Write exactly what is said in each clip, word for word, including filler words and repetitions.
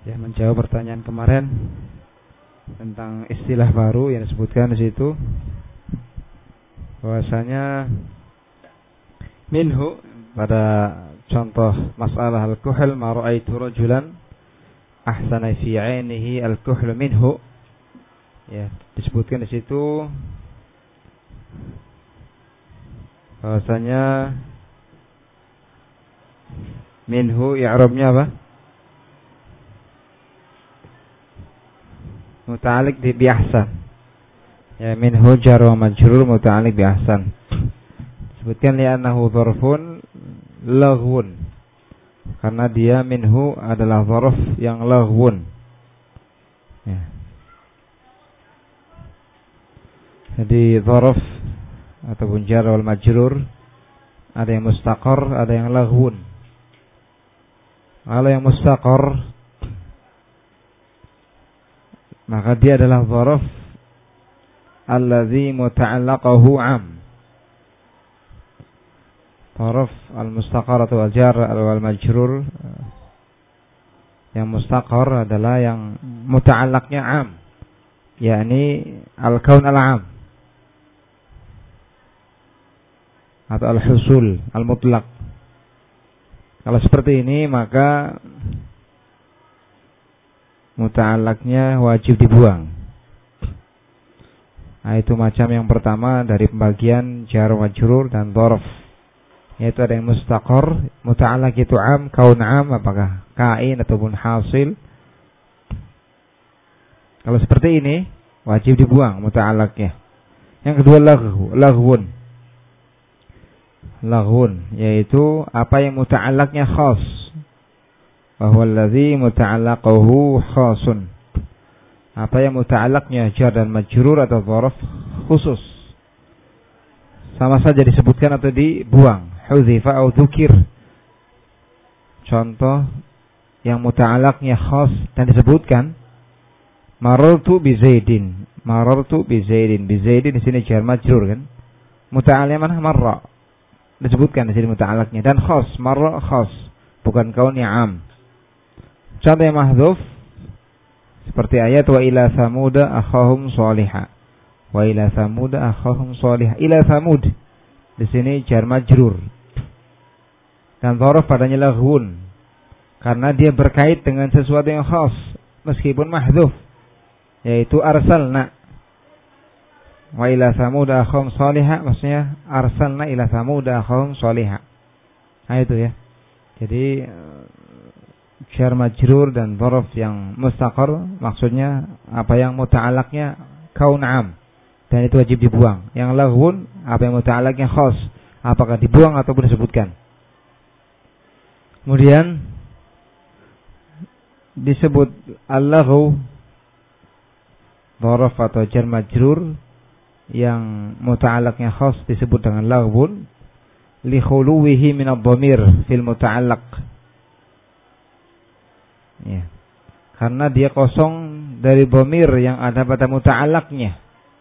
Ya, menjawab pertanyaan kemarin tentang istilah baru yang disebutkan di situ, bahwasanya minhu pada contoh masalah al-kuhl, ma ra'aitu rajulan ahsana fi 'ainihi al-kuhl minhu. Ya, disebutkan di situ bahwasanya minhu i'rabnya apa? Muta'alliq bi ahsan. Ya, minhu jar wa majrur muta'alliq bi ahsan. Disebutkan li'annahu dzarfun laghwun, karena dia minhu adalah dzarf yang laghwun. Ya. Jadi dzarf ataupun jar wal majrur ada yang mustaqar, ada yang laghwun. Kalau yang mustaqar maka dia adalah dzaraf alladzi muta'allaqahu 'am. Dzaraf al-mustaqar atau al-jar wal majrur yang mustaqar adalah yang muta'allaqnya 'am, yakni al-kaun al-'am atau al-husul al-mutlaq. Kalau seperti ini maka muta'allaqnya wajib dibuang. Nah, itu macam yang pertama dari pembagian jar majrur dan dzarf, yaitu ada yang mustaqar, muta'allaq itu am, kaun am, apakah kain ataupun hasil. Kalau seperti ini wajib dibuang muta'allaqnya. Yang kedua laghwu, laghwun. Laghwun yaitu apa yang muta'allaqnya khas, bahwa allazi muta'allaqahu khasun, apa yang muta'allaqnya jar dan majrur atau dzaraf khusus, sama saja disebutkan atau dibuang, hudzifa atau dzukir. Contoh yang muta'allaqnya khas dan disebutkan, marartu bi Zaidin, marartu bi Zaidin, bi Zaidin di sini jar majrur kan, muta'allaqnya mana? Marra, disebutkan di sini muta'allaqnya, dan khas, marra khas, bukan kaunnya am. Contoh yang mahdzuf seperti ayat wa ila samuda akhahum shaliha, wa ila samuda akhahum shaliha, ila samud di sini jar majrur dan dzaraf padanya laghwun karena dia berkait dengan sesuatu yang khas meskipun mahdzuf, yaitu arsalna. Wa ila samuda akhahum shaliha maksudnya arsalna ila samuda akhahum shaliha. Nah itu ya. Jadi jar majrur dan dzaraf yang mustaqar maksudnya apa yang muta'allaqnya kaun am, dan itu wajib dibuang. Yang laghwun apa yang muta'allaqnya khas, apakah dibuang ataupun disebutkan. Kemudian disebut al-laghw dzaraf atau jar majrur yang muta'allaqnya khas disebut dengan laghwun li khuluwihi min ad-dhamir fil muta'allaq. Ya. Karena dia kosong dari dhamir yang ada pada muta'allaqnya.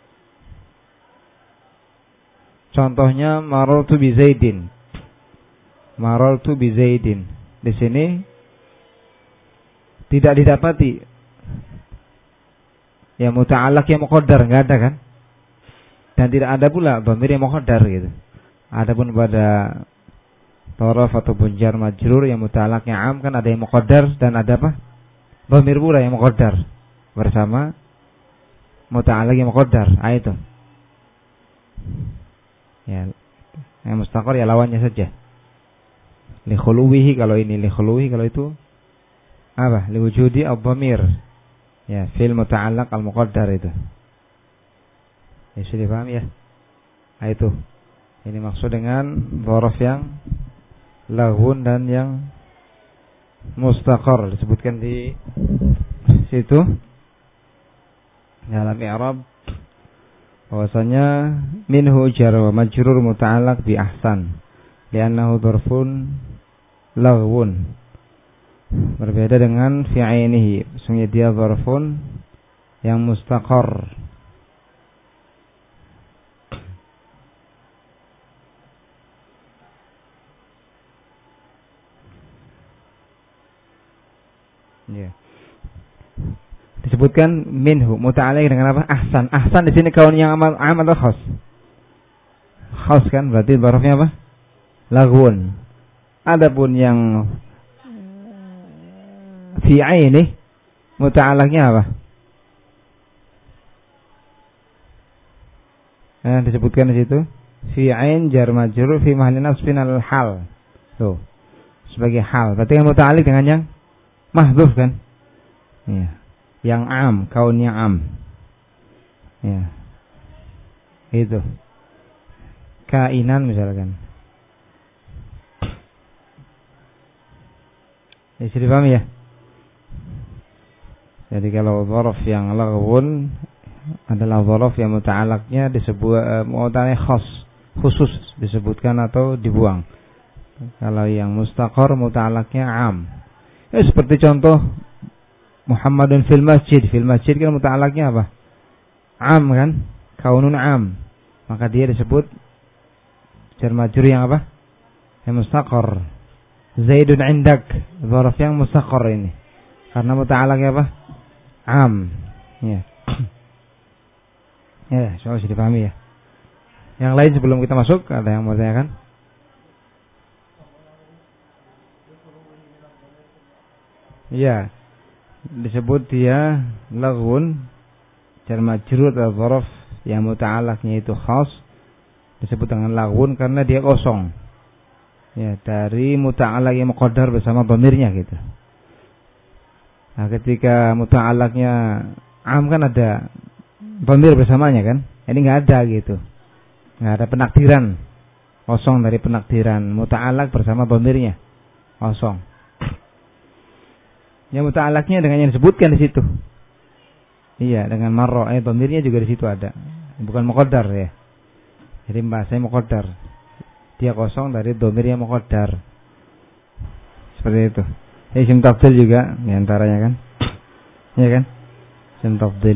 Contohnya marartu bi Zaidin. Marartu bi Zaidin. Di sini tidak didapati ya muta'allaq yang muqaddar, enggak ada kan? Dan tidak ada pula dhamir yang muqaddar gitu. Adapun pada dzaraf ataupun jar majrur yang muta'allaqnya am kan ada yang muqaddar dan ada apa? Dhamir pula yang muqaddar bersama muta'allaq yang muqaddar. Ah itu. Ya. Yang mustaqar ya lawannya saja. Li khuluwihi kalau ini, li khuluwihi kalau itu apa? Li wujudi ad-dhamir. Ya, fil muta'allaq al-muqaddar itu. Ya sudah paham ya? Ah itu. Ini maksud dengan dzaraf yang laghwun dan yang mustaqar disebutkan di situ dalam i'rab bahwasanya minhu jar wa majrur muta'allaq bi ahsan li'annahu dzarfun laghwun, berbeda dengan fi 'ainihi, sesungguhnya dia dzarfun yang mustaqar. Ya. disebutkan minhu muta'alliq dengan apa? Ahsan. Ahsan di sini kaun yang amal am atau khas? Khas kan, berarti dzarafnya apa? Laghun. Adapun yang fi aini muta'alliqnya apa? Eh, disebutkan di situ fi ain jar majrur fi mahalli nasbin al hal. Tuh. Sebagai hal. Berarti kan muta'alliq dengan yang mahdhuf kan? Ya. Yang am, kaunnya am. Ya. Itu. Kainan misalkan. Ya, bisa dipahami ya? Jadi kalau dzaraf yang laghun adalah dzaraf yang muta'alliqnya disebut uh, muta'alliq khas, khusus disebutkan atau dibuang. Kalau yang mustaqar muta'alliqnya am. Ya, seperti contoh Muhammadun fil masjid. Fil masjid kan muta'alliqnya apa? Am kan? Kaunun am. Maka dia disebut jar majrur yang apa? Yang mustaqar. Zaidun indak. Dzaraf yang mustaqar ini. Karena muta'alliqnya apa? Am. Ya. Ya, soal sudah dipahami ya. Yang lain sebelum kita masuk ada yang mau tanyakan? Ya. Disebut dia laghun jar majrur atau dzaraf yang muta'alliqnya itu khas, disebut dengan laghun karena dia kosong. Ya, dari muta'alliq yang muqaddar bersama dhamirnya gitu. Nah, ketika muta'alliqnya am kan ada dhamir bersamanya kan? Ini enggak ada gitu. Enggak ada penakdiran. Kosong dari penakdiran, muta'alliq bersama dhamirnya. Kosong. Yang muta'alliqnya dengan yang disebutkan di situ. Iya, dengan marra, eh dhamirnya juga di situ ada. Bukan muqaddar ya. Jadi bahasanya muqaddar. Dia kosong dari dhamirnya muqaddar. Seperti itu. Isim tafdhil juga di antaranya kan. Iya kan? Isim tafdhil.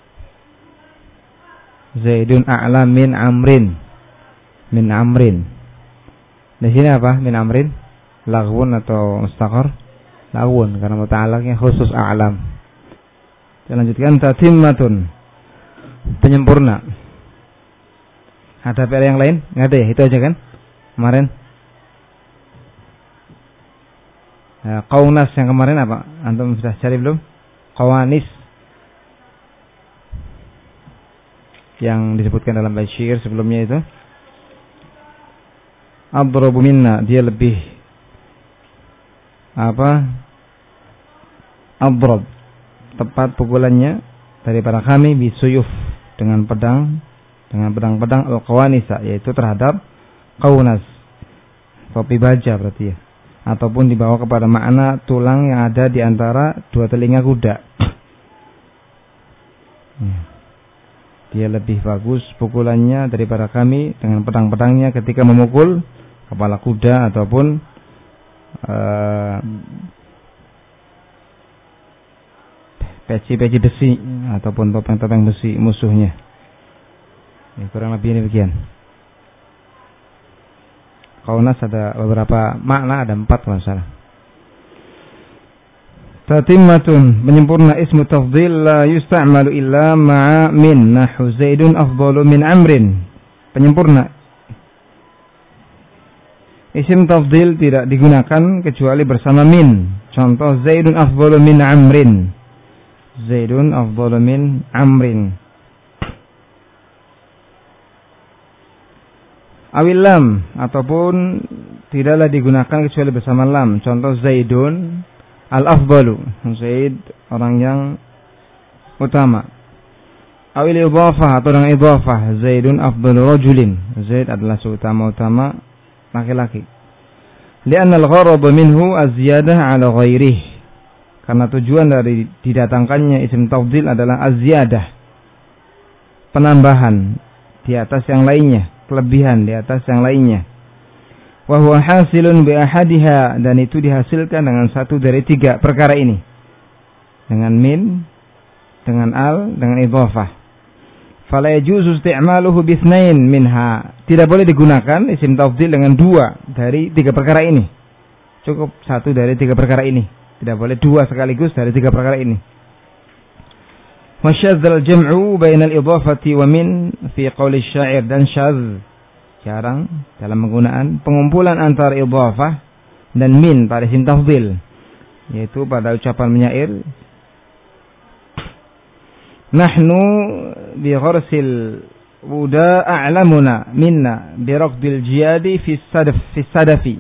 Zaidun a'la min amrin. Min amrin. Di sini apa? Min amrin? Laghun atau mustaqar? Laghun karena muta'alliqnya khusus a'lam. Kita lanjutkan tatimmatun. Penyempurna. Ada P R yang lain? Enggak ada ya? Itu aja kan? Kemarin. Nah, qaunas yang kemarin apa? Antum sudah cari belum? Qawanis. Yang disebutkan dalam bait syair sebelumnya itu. Adrabu minna, dia lebih apa? Adrab. Tepat pukulannya daripada kami bisuyuf dengan pedang, dengan pedang-pedang al-qawanisa, yaitu terhadap qaunas. Topi baja berarti ya. Ataupun dibawa kepada makna tulang yang ada di antara dua telinga kuda. Dia lebih bagus pukulannya daripada kami dengan pedang-pedangnya ketika memukul kepala kuda ataupun uh, peci-peci besi ataupun topeng-topeng besi musuhnya. Ya, kurang lebih demikian. Qaunas ada beberapa makna, ada empat kalau salah. Tatimmatun, menyempurna ismu tafdhil la yusta'malu illa ma'a min, nahu Zaidun afdalu min Amrin. Penyempurna isim tafdhil tidak digunakan kecuali bersama min. Contoh Zaidun afdalu min Amrin. Zaidun afdalu min Amrin. Awil lam, ataupun tidaklah digunakan kecuali bersama lam. Contoh Zaidun al-afdalu, Zaid orang yang utama. Awil idhafah, atau dengan idhafah, Zaidun afdalu rajulin, Zaid adalah seutama-utama laki-laki. Li'anna al-gharad minhu az-ziyadah ala ghairih, karena tujuan dari didatangkannya isim tafdhil adalah az-ziyadah, penambahan di atas yang lainnya, kelebihan di atas yang lainnya. Wa huwa hasilun bi ahadiha, dan itu dihasilkan dengan satu dari tiga perkara ini. Dengan min, dengan al, dengan idhafah. Fala yajuzu isti'maluhu bi itsnain minha. Tidak boleh digunakan isim tafdhil dengan dua dari tiga perkara ini. Cukup satu dari tiga perkara ini. Tidak boleh dua sekaligus dari tiga perkara ini. Wa syadzal jam'u bainal idhafati wa min fi qauli syair, dan syadz jarang dalam penggunaan pengumpulan antara idhafah dan min pada isim tafdhil, yaitu pada ucapan penyair nahnu bi gharsil wuda a'lamuna minna bi raqdil jiyadi fi sadaf fi sadafi.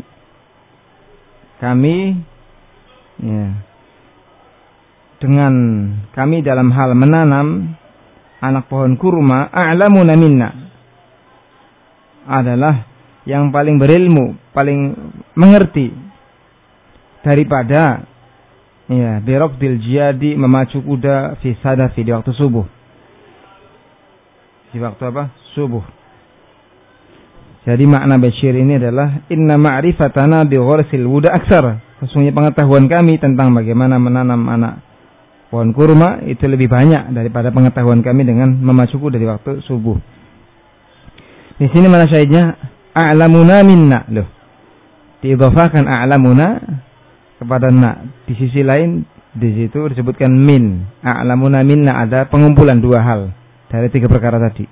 Kami ya, dengan kami dalam hal menanam anak pohon kurma, a'lamuna minna adalah yang paling berilmu, paling mengerti daripada ya biraqdil jiyadi, memacu kuda, fi sadafi, di waktu subuh. Di waktu apa? Subuh. Jadi makna basyir ini adalah inna ma'rifatana bi gharsil wuda aktsar. Sesungguhnya pengetahuan kami tentang bagaimana menanam anak pohon kurma itu lebih banyak daripada pengetahuan kami dengan memacu kuda di waktu subuh. Di sini mana syahidnya? A'lamuna minna. Loh. Diidhafahkan a'lamuna kepada na. Di sisi lain di situ disebutkan min. A'lamuna minna, ada pengumpulan dua hal dari tiga perkara tadi.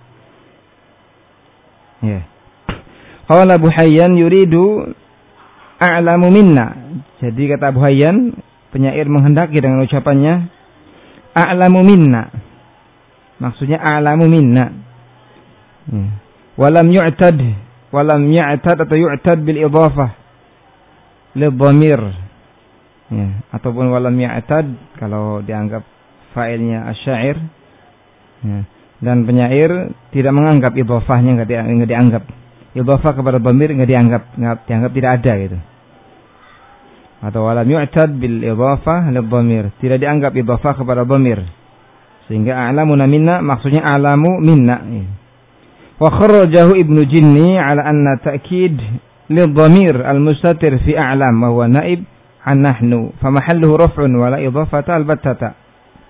Ya. Qala Abu Hayyan yuridu a'lamu minna. Jadi kata Abu Hayyan, penyair menghendaki dengan ucapannya a'lamu minna. Maksudnya a'lamu minna. Ya. Walam yu'tad, walam yu'tad atau yu'tad bil idhafah lil dhamir. Ya, ataupun walam yu'tad kalau dianggap fa'ilnya asy-syair. Ya. Dan penyair tidak menganggap idhafahnya, enggak di, dianggap. Idhafah kepada dhamir enggak dianggap, enggak dianggap tidak ada gitu. Atau walam yu'tad bil idhafah lil dhamir, tidak dianggap idhafah kepada dhamir. Sehingga a'lamuna minna maksudnya a'lamu minna. Ya. Wa kharrajahu Ibnu Jinni ala anna ta'kid lil dhamir al-mustatir fi a'lam wa huwa naib an nahnu fa mahalluhu raf'un wa la idhafata al-battata.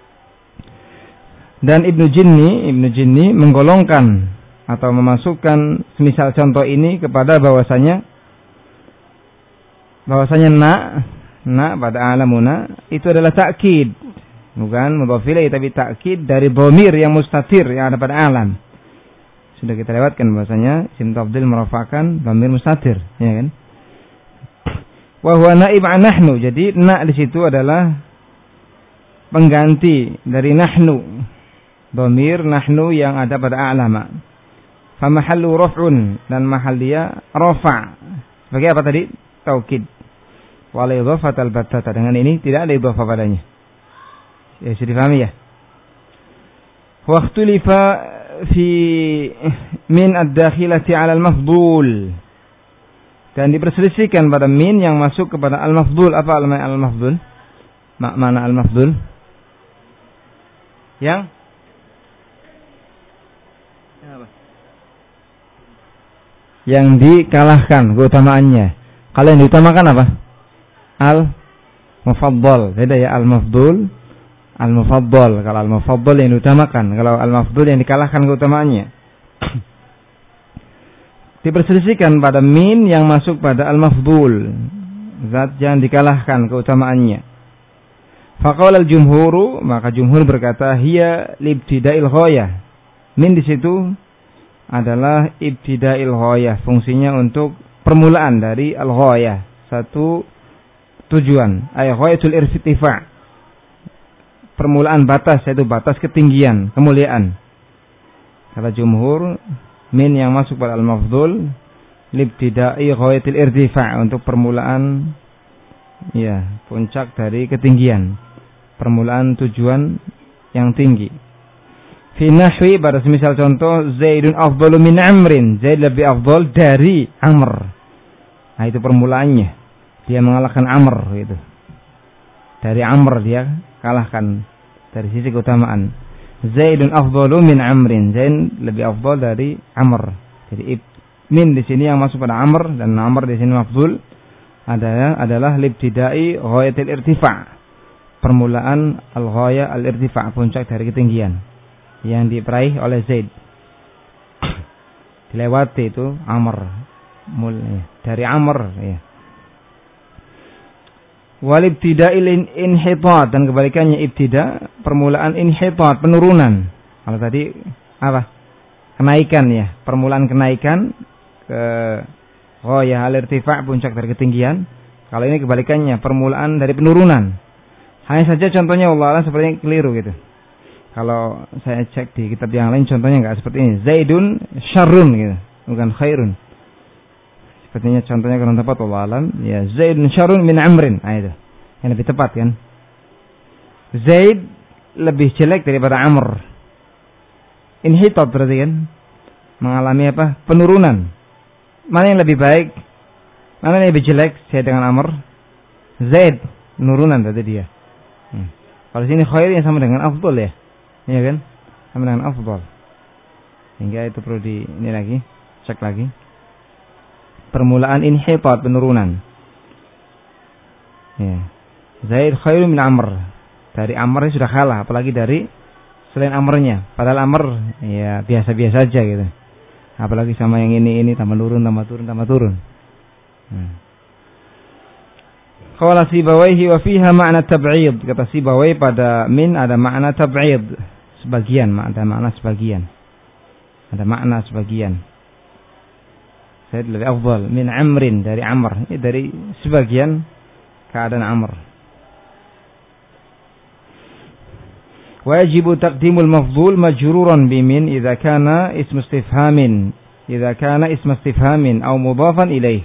Dan Ibnu Jinni, Ibnu Jinni menggolongkan atau memasukkan semisal contoh ini kepada bahwasanya bahwasanya na na pada alamuna itu adalah ta'kid, bukan mudhaf ilaih, tapi ta'kid dari dhamir yang mustatir yang ada pada alam. Sudah kita lewatkan bahwasanya isim tafdhil merafa'kan dhamir mustatir, ya kan? Wa huwa naib an nahnu. Jadi na di situ adalah pengganti dari nahnu. Dhamir nahnu yang ada pada a'lama. Fa mahallu raf'un, dan mahal dia rafa'. Sebagai apa tadi? Taukid. Wa la idhafatal battata. Dengan ini tidak ada idhafah padanya. Ya, sudah difahami ya? Wa ikhtulifa fi min ad-dakhilati 'ala al-mafdhul. Dan diperselisihkan pada min yang masuk kepada al-mafdhul. Apa al-mafdhul? Makna al-mafdhul? Yang yang dikalahkan keutamaannya. Kalau yang diutamakan apa? Al-mufaddal. Beda ya, al-mafdhul, al-mufaddal. Kalau al-mufaddal yang diutamakan, kalau al-mafdhul yang dikalahkan keutamaannya. Diperselisihkan pada min yang masuk pada al-mafdhul, zat yang dikalahkan keutamaannya. Faqala al-jumhuru, maka jumhur berkata hiya libtida'il ghayah. Min di situ adalah ibtida'il ghayah, fungsinya untuk permulaan dari al-ghayah, satu tujuan, ay ghayatul irtifa', permulaan batas, yaitu batas ketinggian, kemuliaan. Kata jumhur, min yang masuk pada al-mafdhul libtida'i ghayatil irtifa', untuk permulaan ya, puncak dari ketinggian, permulaan tujuan yang tinggi. Fi nahwi, pada semisal contoh Zaidun afdalu min Amrin, Zaid lebih afdal dari Amr. Nah, itu permulaannya, dia mengalahkan Amr gitu. Dari Amr dia kalahkan dari sisi keutamaan. Zaidun afdalu min Amrin, Zaid lebih afdal dari Amr. Jadi min di sini yang masuk pada Amr, dan Amr di sini mafdhul adalah adalah libtidai ghayatil irtifa', permulaan al-ghayah al-irtifa', puncak dari ketinggian yang diperaih oleh Zaid. Dilewati itu Amr, mulai dari Amr ya. Wal ibtida'il inhitat, dan kebalikannya ibtida, permulaan inhitat, penurunan. Kalau tadi apa? Kenaikan ya, permulaan kenaikan ke oh ya al-irtifa', puncak dari ketinggian. Kalau ini kebalikannya, permulaan dari penurunan. Hanya saja contohnya Allah Allah sepertinya keliru gitu. Kalau saya cek di kitab yang lain contohnya enggak seperti ini. Zaidun syarrun gitu, bukan khairun. Sepertinya contohnya kurang tepat Allah alam. Ya, Zaidun syarrun min Amrin. Nah, itu yang lebih tepat kan. Zaid lebih jelek daripada Amr. Inhitat berarti kan, mengalami apa? Penurunan. Mana yang lebih baik? Mana yang lebih jelek? Saya dengan Amr. Zaid, penurunan tadi dia. Hmm. Kalau sini khair yang sama dengan afdal ya. Iya kan? Sama dengan afdal. Hingga itu perlu di ini lagi, cek lagi. Permulaan inhitat, penurunan. Ya. Zaid khairun min Amr. Dari Amr sudah kalah, apalagi dari selain Amrnya. Padahal Amr ya biasa-biasa aja gitu. Apalagi sama yang ini ini tambah turun, tambah turun, tambah turun. Hmm. Qala Sibawaihi wa fiha ma'na tab'id. Kata Sibawai pada min ada makna tab'id, sebagian, ada makna sebagian. Ada makna sebagian. Saya lebih afdal min Amrin, dari Amr, ini dari sebagian keadaan Amr. Wajib taqdimul mafdhul majruran bimin idza kana ism istifhamin idza kana ism istifhamin aw mudhafan ilaih.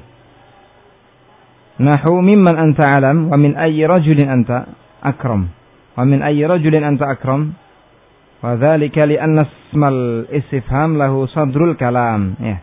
Nahu mimman anta alam wa min ayyi rajulin anta akram wa min ayyi rajulin anta akram wa dzalika li anna ismal istifham lahu sadrul kalam. Ya.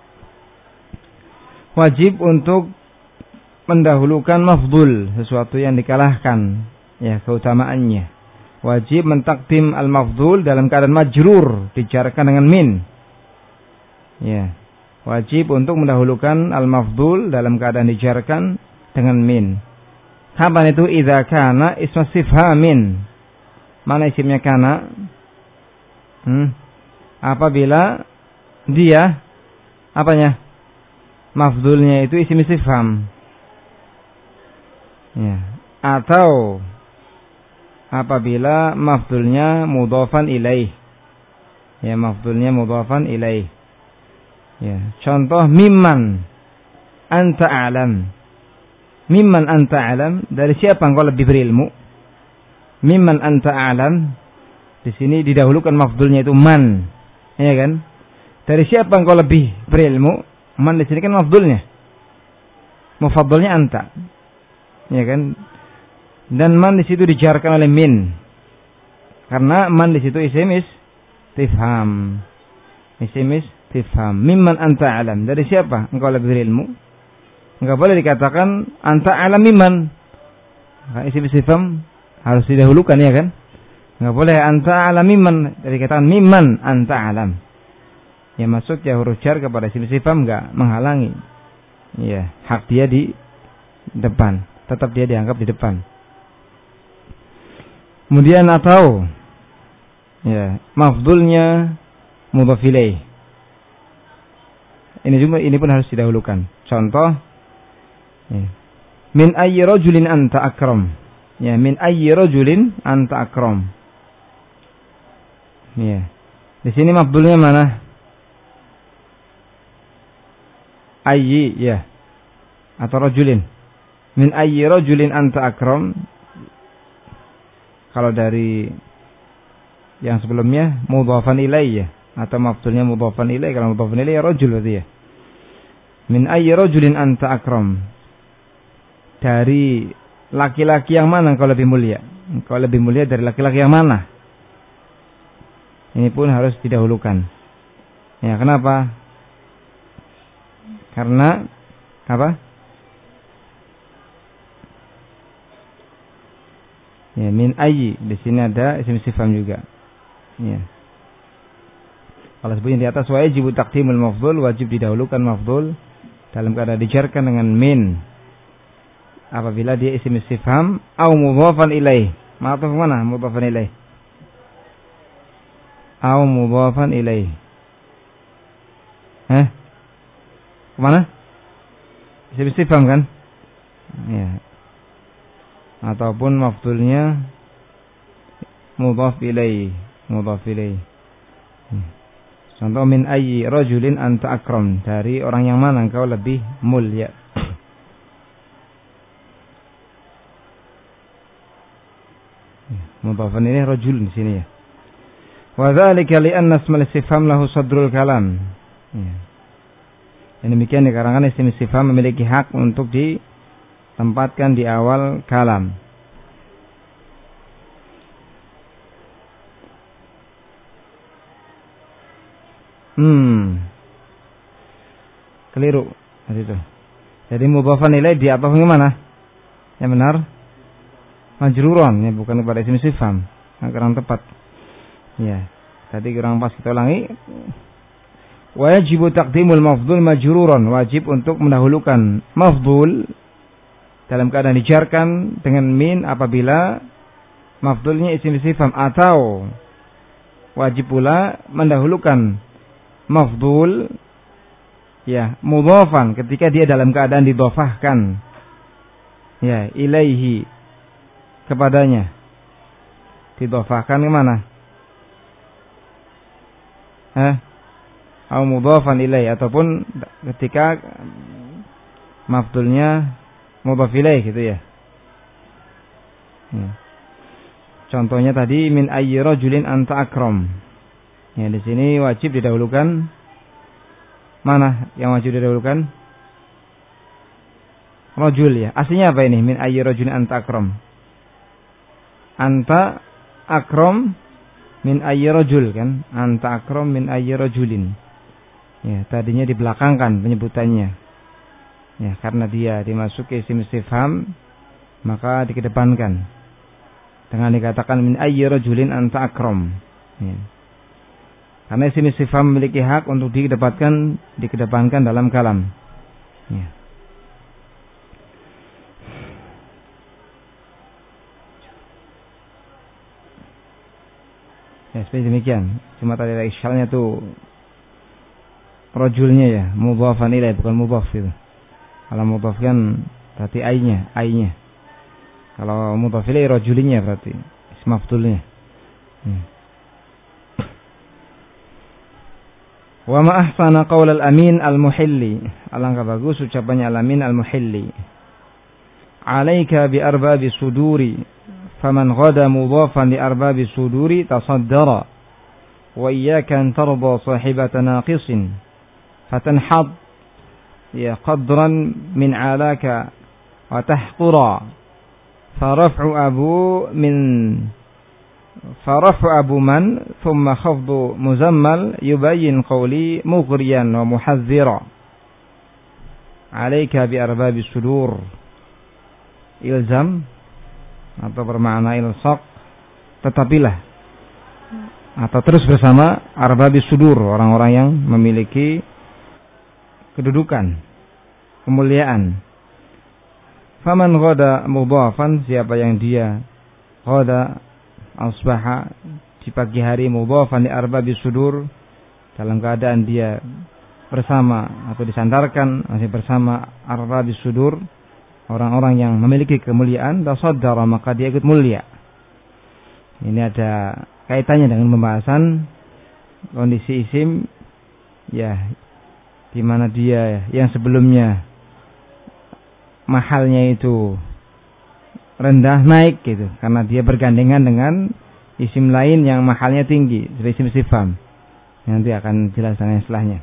Wajib untuk mendahulukan mafdhul, sesuatu yang dikalahkan ya keutamaannya. Wajib mentakdim al-mafdhul dalam keadaan majrur, dijarkan dengan min. Ya. Wajib untuk mendahulukan al-mafdhul dalam keadaan dijarkan dengan min. Kapan itu? Idza kana ismu istifhamin. Mana isimnya kana? Hmm. Apabila dia apanya? Mafdhulnya itu isim istifham. Ya. Atau apabila mafdhulnya mudhafan ilaih. Ya, mafdhulnya mudhafan ilaih. Ya, contoh mimman anta alam. Mimman anta alam, dari siapa engkau lebih berilmu? Mimman anta alam, di sini didahulukan mafdhulnya itu man. Ya kan? Dari siapa engkau lebih berilmu? Man di sini kan mafdhulnya. Mufaddalnya anta. Ya kan? Dan man di situ dijarkan oleh min. Karena man di situ isim istifham. Isim istifham. Mimman anta alam. Dari siapa engkau lebih berilmu? Enggak boleh dikatakan anta alam mimman. Nah, isim istifham harus didahulukan ya kan? Enggak boleh anta alam mimman. Dari katakan mimman anta alam. Ya maksudnya huruf jar kepada isim istifham enggak menghalangi. Ya, hak dia di depan. Tetap dia dianggap di depan. Kemudian atau ya, mafdhulnya mudhaf ilaih. Ini juga ini pun harus didahulukan. Contoh ya. Min ayyi rajulin anta akram. Ya, min ayyi rajulin anta akram. Ya. Di sini mafdhulnya mana? Ayyi ya. Atau rajulin. Min ayyi rajulin anta akram. Kalau dari yang sebelumnya mudhafan ilaih ya, atau mafdhulnya mudhafan ilaih. Kalau mudhafan ilaih ya rajul berarti ya. Min ayyi rajulin anta akram. Dari laki-laki yang mana engkau lebih mulia? Engkau lebih mulia dari laki-laki yang mana? Ini pun harus didahulukan. Ya, kenapa? Karena apa? Ya, min ayyi, di sini ada isim istifham juga. Ya. Kalau sebutnya di atas wajib taqdimul mafdhul, wajib didahulukan mafdhul dalam keadaan dijarkan dengan min. Apabila dia isim istifham au mudhafan ilaih. Ma'tuf mana? Mudhafan ilaih. Au mudhafan ilaih. Eh? Kemana? Isim istifham kan? Ya. ataupun mafdulnya mudhaf ilaih, mudhaf ilaih. Contoh min ayyi rajulin anta akram, dari orang yang mana engkau lebih mulia. Mudhafan ini rajul di sini ya. Wa dzalika li anna ismal istifham lahu sadrul kalam. Ya. Yang demikian dikarenakan isim istifham memiliki hak untuk ditempatkan di awal kalam. Hmm. Keliru tadi itu. Jadi mudhafan ilaih di atas mana? Yang benar? Majruron, ya, bukan kepada isim istifham. Yang kurang tepat. Ya, tadi kurang pas, kita ulangi. Wajib taqdimul mafdhul majruron, wajib untuk mendahulukan mafdhul dalam keadaan dijarkan dengan min apabila mafdhulnya isim istifham, atau wajib pula mendahulukan mafdhul ya mudhafan ketika dia dalam keadaan didhofahkan ya ilaihi, kepadanya. Didhofahkan ke mana? Eh, au mudhafan ilaih, ataupun ketika mafdulnya mudhaf ilaih gitu ya. Ya. Contohnya tadi min ayyi rajulin anta akram. Ya, di sini wajib didahulukan mana yang wajib didahulukan? Rajul ya. Aslinya apa ini? Min ayyi rajulin anta akram. Anta akram min ayyi rajul kan, anta akram min ayyi rajulin. Ya, tadinya dibelakangkan penyebutannya. Ya, karena dia dimasuki isim istifham, maka dikedepankan dengan dikatakan min ayyi rajulin anta akram. Ya. Karena isim istifham memiliki hak untuk dikedepankan dikedepankan dalam kalam. Ya. Ya, seperti demikian. Cuma tadi ada isyalnya tuh rajulnya ya, mudhafan ilaih bukan mudhaf itu. Kalau mudhaf kan berarti ai-nya, ai-nya. Kalau mudhaf ilaih rajulinya berarti ism mafdulnya. Hmm. Wa ma ahsana qaul al-amin al-muhilli. Alangkah bagus ucapannya al-amin al-muhilli. Alaika bi arbabi suduri. فمن غدا مضافا لأرباب الصدور تصدر وإياك أن ترضى صاحبة ناقص فتنحض يا قدرا من علاك وتحقرا فرفع أبو من فرفع أبو من ثم خفض مزمل يبين قولي مغريا ومحذرا عليك بأرباب الصدور إلزم atau bermakna ilsaq, tetapilah atau terus bersama arbabis sudur, orang-orang yang memiliki kedudukan, kemuliaan. Faman ghada mudhafan, siapa yang dia ghada asbaha di pagi hari mudhafan li arbabis sudur, dalam keadaan dia bersama atau disandarkan masih bersama arbabis sudur, orang-orang yang memiliki kemuliaan, tasaddara, maka dia ikut mulia. Ini ada kaitannya dengan pembahasan kondisi isim ya, di mana dia yang sebelumnya mahalnya itu rendah naik gitu, karena dia bergandengan dengan isim lain yang mahalnya tinggi, seperti isim istifham. Nanti akan jelas dengan istilahnya.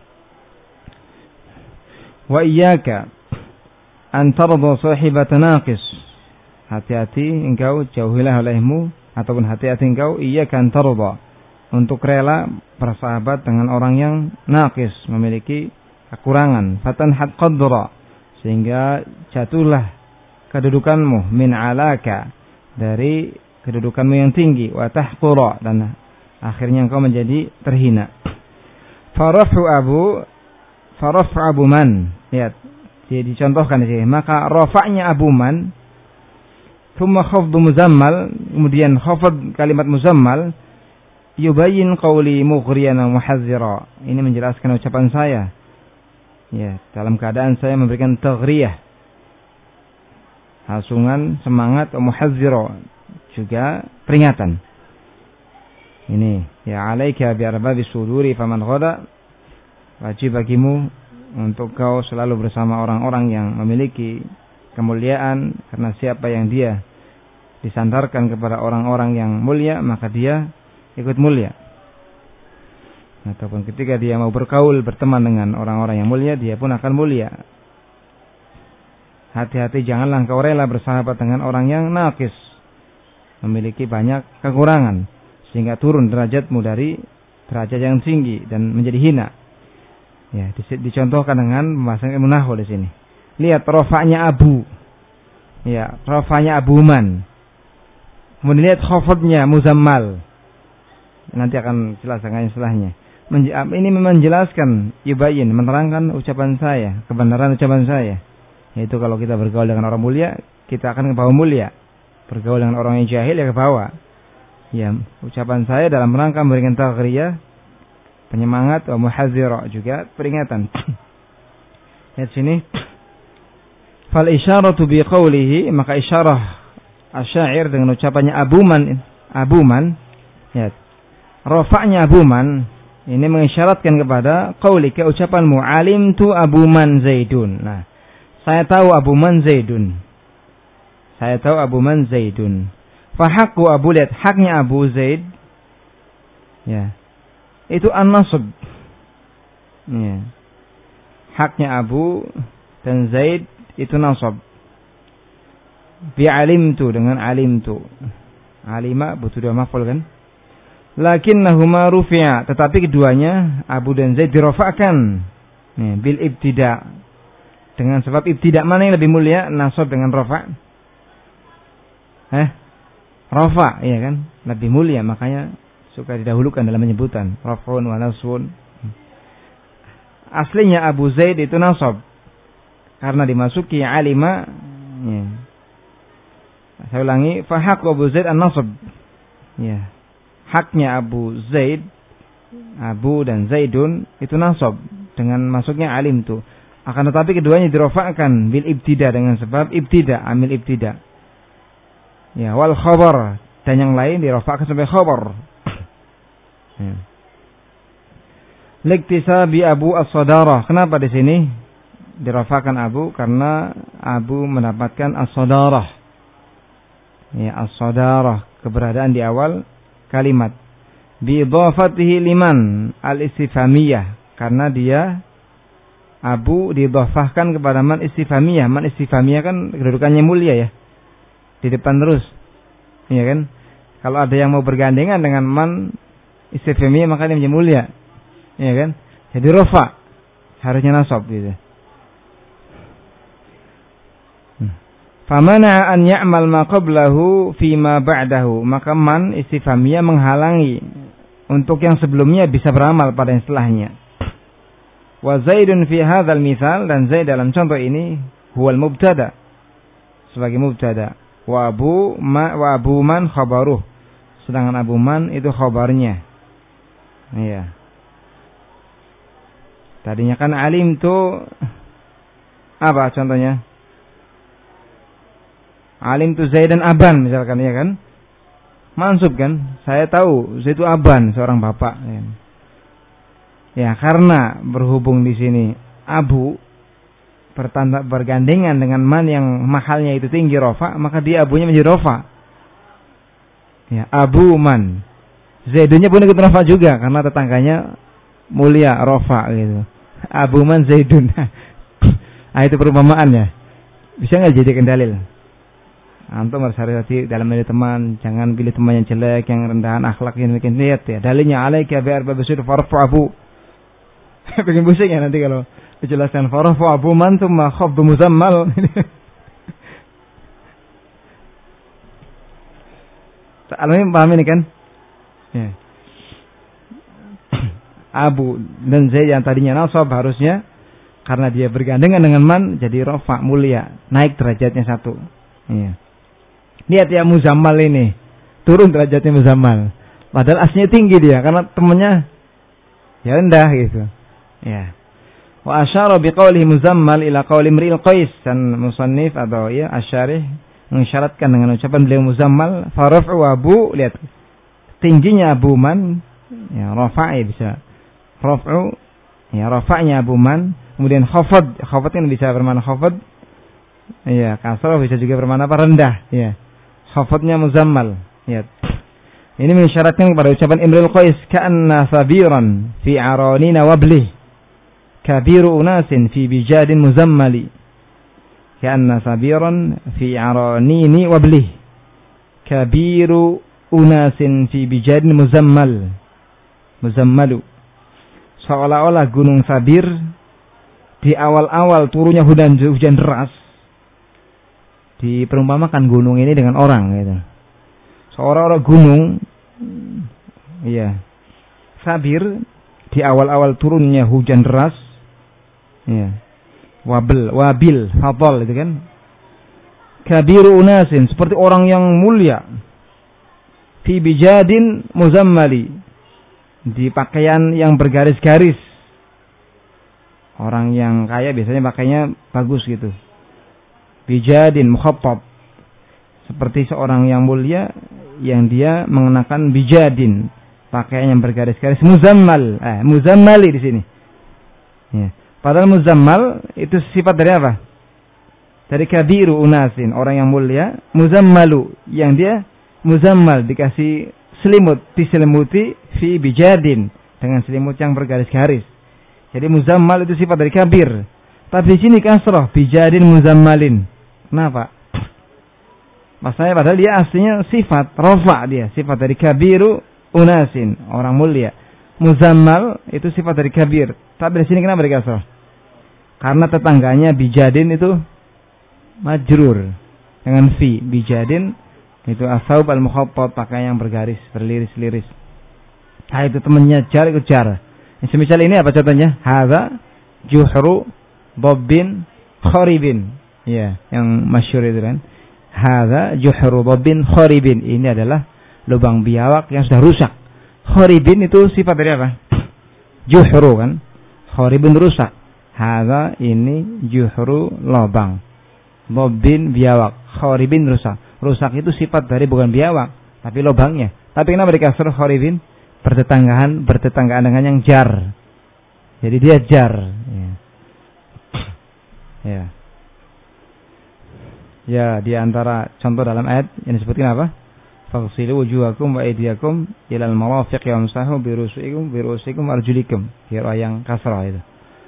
Wa iyyaka antarda sahibat naqis, hati-hati engkau, jauhilah olehmu, ataupun hati-hati engkau, iyyaka antarda, untuk rela bersahabat dengan orang yang naqis, memiliki kekurangan. Fatanhat qadra, sehingga jatuhlah kedudukanmu, min alaka, dari kedudukanmu yang tinggi, wa tahqura, dan akhirnya engkau menjadi terhina. Farafu abu farafu abu man, lihat jadi dicontohkan di sini, maka rafa'nya Abu Man, thumma khafdu muzammal, kemudian khafad kalimat muzammal, yubayyin qawli mughriyan wa muhazzira. Ini menjelaskan ucapan saya. Ya, dalam keadaan saya memberikan taghriyah. hasungan, semangat, muhazzira, juga peringatan. Ini ya alaika bi arbabi suduri faman ghada, wajib bagimu untuk kau selalu bersama orang-orang yang memiliki kemuliaan, karena siapa yang dia disandarkan kepada orang-orang yang mulia maka dia ikut mulia. Ataupun ketika dia mau bergaul berteman dengan orang-orang yang mulia, dia pun akan mulia. Hati-hati, janganlah kau rela bersahabat dengan orang yang naqis, memiliki banyak kekurangan, sehingga turun derajatmu dari derajat yang tinggi dan menjadi hina. Ya, dicontohkan dengan pembahasan ilmu nahwu di sini. Lihat rafa'nya Abu. Ya, rafa'nya Abuman. Kemudian lihat khafadnya Muzammal. Nanti akan jelas dengan istilahnya. Ini menjelaskan, yubayin, menerangkan ucapan saya, kebenaran ucapan saya. Yaitu kalau kita bergaul dengan orang mulia, kita akan ke bawah mulia. Bergaul dengan orang yang jahil ya ke bawah. Ya, ucapan saya dalam rangka memberikan taghriyah, penyemangat, wa muhadzira, juga peringatan. Lihat sini. Fal isyaratu bi qawlihi, maka isyarah asyair dengan ucapannya Abuman, Abuman. Lihat. Rafa'nya Abuman ini mengisyaratkan kepada qaulika, ucapanmu, alimtu Abuman Zaidun. Nah, saya tahu Abuman Zaidun. Saya tahu Abuman Zaidun. Fahaqqu Abu, lihat haknya Abu Zaid. Ya. Itu an-nasb. Ya. Haknya Abu dan Zaid itu nasab. Bi alimtu, dengan alimtu. Alima butuh dua maf'ul kan? Lakinnahuma rufi'a, tetapi keduanya Abu dan Zaid dirafa'kan. Ya, bil ibtida. Dengan sebab ibtida, mana yang lebih mulia, nasab dengan rafa'? Eh? Rafa', iya kan? Lebih mulia, makanya suka didahulukan dalam penyebutan raf'un wa nasbun. Aslinya Abu Zaid itu nasab karena dimasuki alima. Ya. Saya ulangi, fa haqq Abu Zaid an-nasb. Ya. Haknya Abu Zaid, Abu dan Zaidun itu nasab dengan masuknya alim tu. Akan tetapi keduanya dirafa'kan bil ibtida, dengan sebab ibtida, amil ibtida. Ya, wal khabar, dan yang lain dirafa'kan sampai khabar. Ya. Liktisabi Abu as-sadarah. Kenapa di sini dirafa'kan Abu? Karena Abu mendapatkan as-sadarah. Ya, as-sadarah, keberadaan di awal kalimat. Bi idhafatihi liman al-istifhamiyah, karena dia Abu didhafahkan kepada man istifhamiyah. Man istifhamiyah kan kedudukannya mulia ya, di depan terus. Iya kan? Kalau ada yang mau bergandengan dengan man istifhamiyah maka dia menjadi mulia. Iya kan? Jadi rafa, harusnya nasab gitu. Famana an ya'mal ma qablahu fi ma ba'dahu, maka man istifhamiyah menghalangi untuk yang sebelumnya bisa beramal pada yang setelahnya. Wa Zaidun fi hadzal mithal, dan Zaid dalam contoh ini huwal mubtada, sebagai mubtada. Wa Abu ma wa Abu man khabaruh, sedangkan Abu man itu khabarnya. Iya. Tadinya kan alim tuh apa contohnya? Alim tu Zaidan aban misalkan, ya kan? Mansub kan? Saya tahu Zaid itu aban, seorang bapak. Ya. Ya, karena berhubung di sini Abu bertanda bergandengan dengan man yang mahalnya itu tinggi rofa, maka dia abunya menjadi rofa. Ya, Abu man. Zaidunnya pun ikut rofa juga karena tetangganya mulia rofa gitu. Abu man Zaidun. Ah, itu perumpamaannya. Bisa nggak jadikan dalil? Antum harus hati-hati dalam milih teman, jangan pilih teman yang jelek, yang rendahan akhlak, yang bikin lihat ya. Dalilnya alaika bi arba'i sudur farfu Abu. Bikin pusing ya nanti kalau dijelaskan farfu Abu man tsumma khafdu muzammal. Alhamdulillah paham ini kan? Ya. Abu dan Zaid yang tadinya nasab harusnya karena dia bergandengan dengan man jadi rafa, mulia, naik derajatnya satu. Iya. Lihat ya Muzammal ini, turun derajatnya Muzammal. Padahal aslinya tinggi dia karena temannya ya rendah gitu. Ya. Wa asyara biqaulihi muzammal ila qauli Imri'il Qais, dan musannif atau ya asyarih mengisyaratkan dengan ucapan beliau muzammal, fa raf'u Abu, lihat tingginya Abu Man, ya rafa'i bisa raf'u, ya rafa'nya Abu Man, kemudian khafad, khafad kan bisa bermakna khafad, ya kasrah bisa juga bermakna apa, rendah, ya khafadnya muzammal, ya. Ini mengisyaratkan kepada ucapan Imri'il Qais, ka'anna sabiran fi aranina wablih kabiru unasin fi bijadin muzammali, ka'anna sabiran fi aranini wablih kabiru unasin fi bijadin muzammal muzammalu, seolah-olah gunung Sabir di awal-awal turunnya hujan hujan deras diperumpamakan gunung ini dengan orang gitu. Seorang-orang gunung, iya, Sabir di awal-awal turunnya hujan deras, iya, wabil, wabil, fadl itu kan. Kabiru unasin, seperti orang yang mulia, fi bijadin muzammali, di pakaian yang bergaris-garis. Orang yang kaya biasanya pakainya bagus gitu. Bijadin mukhattab, seperti seorang yang mulia yang dia mengenakan bijadin, pakaian yang bergaris-garis, muzammal, eh muzammali di sini. Ya. Padahal muzammal itu sifat dari apa? Dari kabiru unasin, orang yang mulia, muzammalu yang dia muzammal, dikasih selimut, diselimuti fi bijadin, dengan selimut yang bergaris-garis. Jadi muzammal itu sifat dari kabir. Tapi di sini kasrah, bijadin muzammalin. Kenapa? Maksudnya padahal dia aslinya sifat rafa, dia sifat dari kabiru unasin, orang mulia. Muzammal itu sifat dari kabir. Tapi di sini kenapa dikasrah? Karena tetangganya bijadin itu majrur dengan fi. Bijadin itu ashaub al-mukhattab, pakaian yang bergaris, berliris-liris. Nah, itu temannya jar ikut jar. Semisal ini apa contohnya? Hadza juhru dabbin kharibin. Ya, yang masyhur itu kan. Hadza juhru dabbin kharibin. Ini adalah lubang biawak yang sudah rusak. Kharibin itu sifat dari apa? Juhru kan. Kharibin rusak. Hadza ini juhru lubang. Dabbin biawak. Kharibin rusak. Rusak itu sifat dari bukan biawak, tapi lubangnya. Tapi kenapa dikasar kharibin? Bertetanggaan, bertetanggaan dengan yang jar. Jadi dia jar. Ya. Ya. Ya, di antara contoh dalam ayat yang disebutkan apa? Faghsilu wujuhakum wa aydiyakum ilal marafiq wamsahu bi ru'usikum bi ru'usikum arjulikum. Kira yang kasrah itu.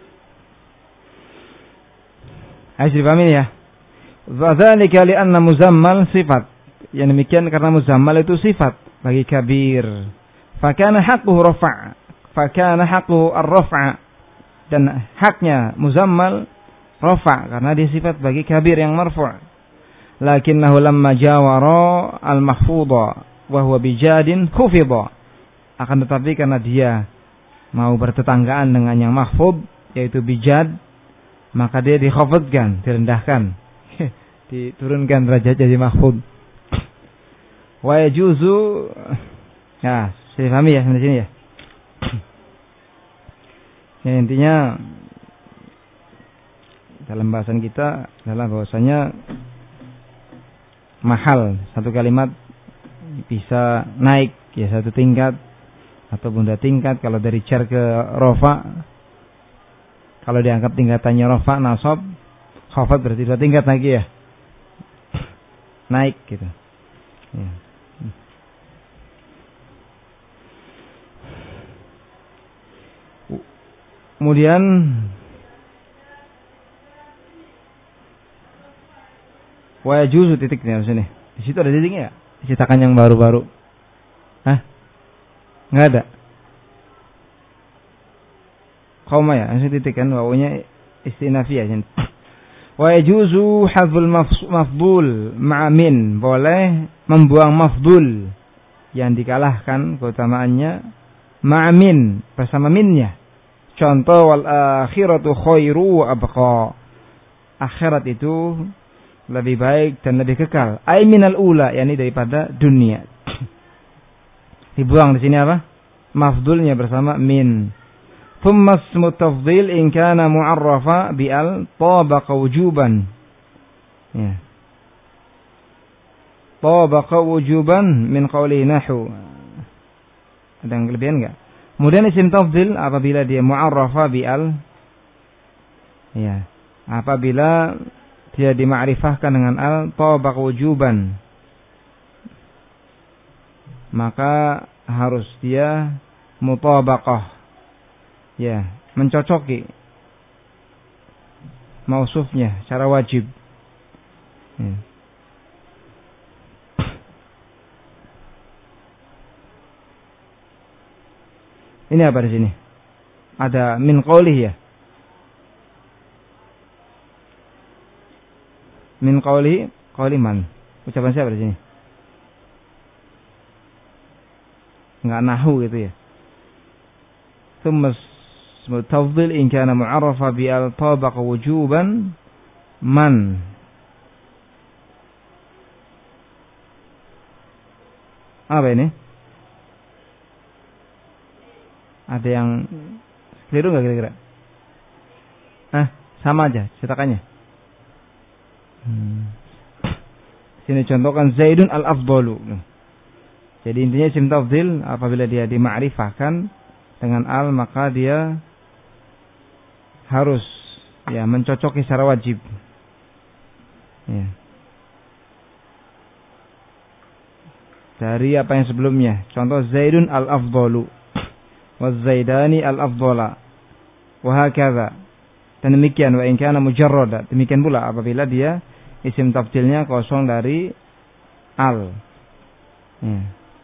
Ayo dipahami ya. Wa dzalika li anna muzammal sifat. Yang demikian karena muzammal itu sifat bagi kabir. Fa kana haqquhu rafa'. Fa kana haqquhu ar-rafa'. Dan haknya muzammal rafa' karena dia sifat bagi kabir yang marfu'. Lakinnahu lamma jawara al-mahfudha wa huwa bijadin khufidha. Akan tetapi karena dia mau bertetanggaan dengan yang mahfudh yaitu bijad, maka dia dikhafadkan, direndahkan, diturunkan derajat jadi mahfudh. Wa yajuzu, ya, saya pahami ya di sini ya. Yang intinya dalam bahasan kita adalah bahwasanya mahal satu kalimat bisa naik ya satu tingkat atau bunda tingkat kalau dari jar ke rofa. Kalau dianggap tingkatannya rofa nasab, khafat berarti dua tingkat lagi ya, naik gitu. Ya. Kemudian wa yajuzu titiknya di sini. Di situ ada titiknya ya? Cetakan yang baru-baru. Hah? Enggak ada. Koma ya, ini titik kan wawunya istinafiyah. Wa yajuzu hadzful mafdul ma'a min. Boleh membuang mafdul yang dikalahkan keutamaannya ma'a min, bersama minnya. Contoh wal akhiratu khairu wa abqa. Akhirat itu lebih baik dan lebih kekal. Ai minal ula, yakni daripada dunia. Dibuang di sini apa? Mafdulnya bersama min. Thumma ismu tafdhil in kana mu'arrafa bi al tabaqa wujuban. Ya. Tabaqa wujuban min qawli nahu. Ada yang kelebihan enggak? Kemudian isim tafdhil apabila dia mu'arrafa bi al, ya, apabila dia dimakrifahkan dengan al tabaqa wujuban, maka harus dia mutabaqah, ya, mencocoki mausufnya secara wajib. Ya. Ini apa di sini? Ada min qaulih, ya. Min qaulih, qauli man. Ucapan siapa di sini? Enggak nahu gitu ya. Tsumma tafdhil in kana mu'arrafa bi al tabaqa wujuban man. Apa ini? Ada yang keliru enggak kira-kira? Ah, sama aja cetakannya. Hmm. Sini contohkan Zaidun al-afdalu. Jadi intinya isim tafdhil apabila dia dimakrifahkan dengan al, maka dia harus, ya, mencocoki secara wajib. Ya. Dari apa yang sebelumnya. Contoh Zaidun al-afdalu wa Zaidani al-afdala wa hakadha. Dan demikian wa in kana mujarrada. Demikian pula apabila dia isim tafdhilnya kosong dari al. Ya.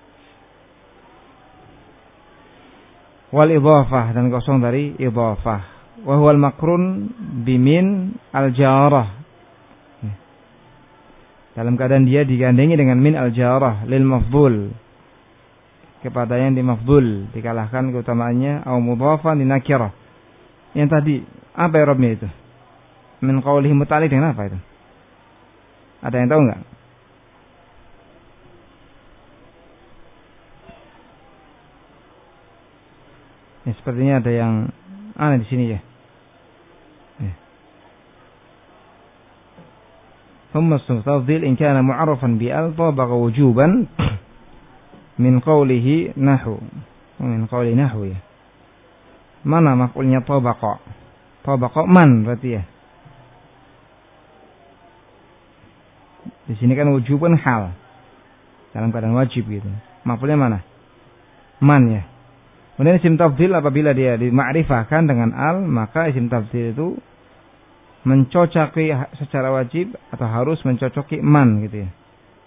Wal idhafah, dan kosong dari idhafah. Wa huwal makrun bimin al-jarah. Ya. Dalam keadaan dia digandengi dengan min al-jarah lil mafdhul, kepada yang dimafdhul, dikalahkan keutamaannya, au mudhafan li nakirah. Yang tadi apa i'rabnya itu? Min qaulihi muta'alliq dengan apa itu? Ada yang tahu enggak? Ya, sepertinya ada yang aneh di sini, ya. Ya. Thumma tafdhil in kana mu'arrafan bi al tabaqa wujuban min qawlihi nahu. Min qawli nahu, ya. Mana maf'ulnya tabaqa? Tabaqa man berarti, ya. Di sini kan wujuban hal, dalam keadaan wajib gitu. Maf'ulnya mana? Man, ya. Kemudian isim tafdhil apabila dia dimakrifahkan dengan al, maka isim tafdhil itu mencocoki secara wajib atau harus mencocoki man gitu, ya.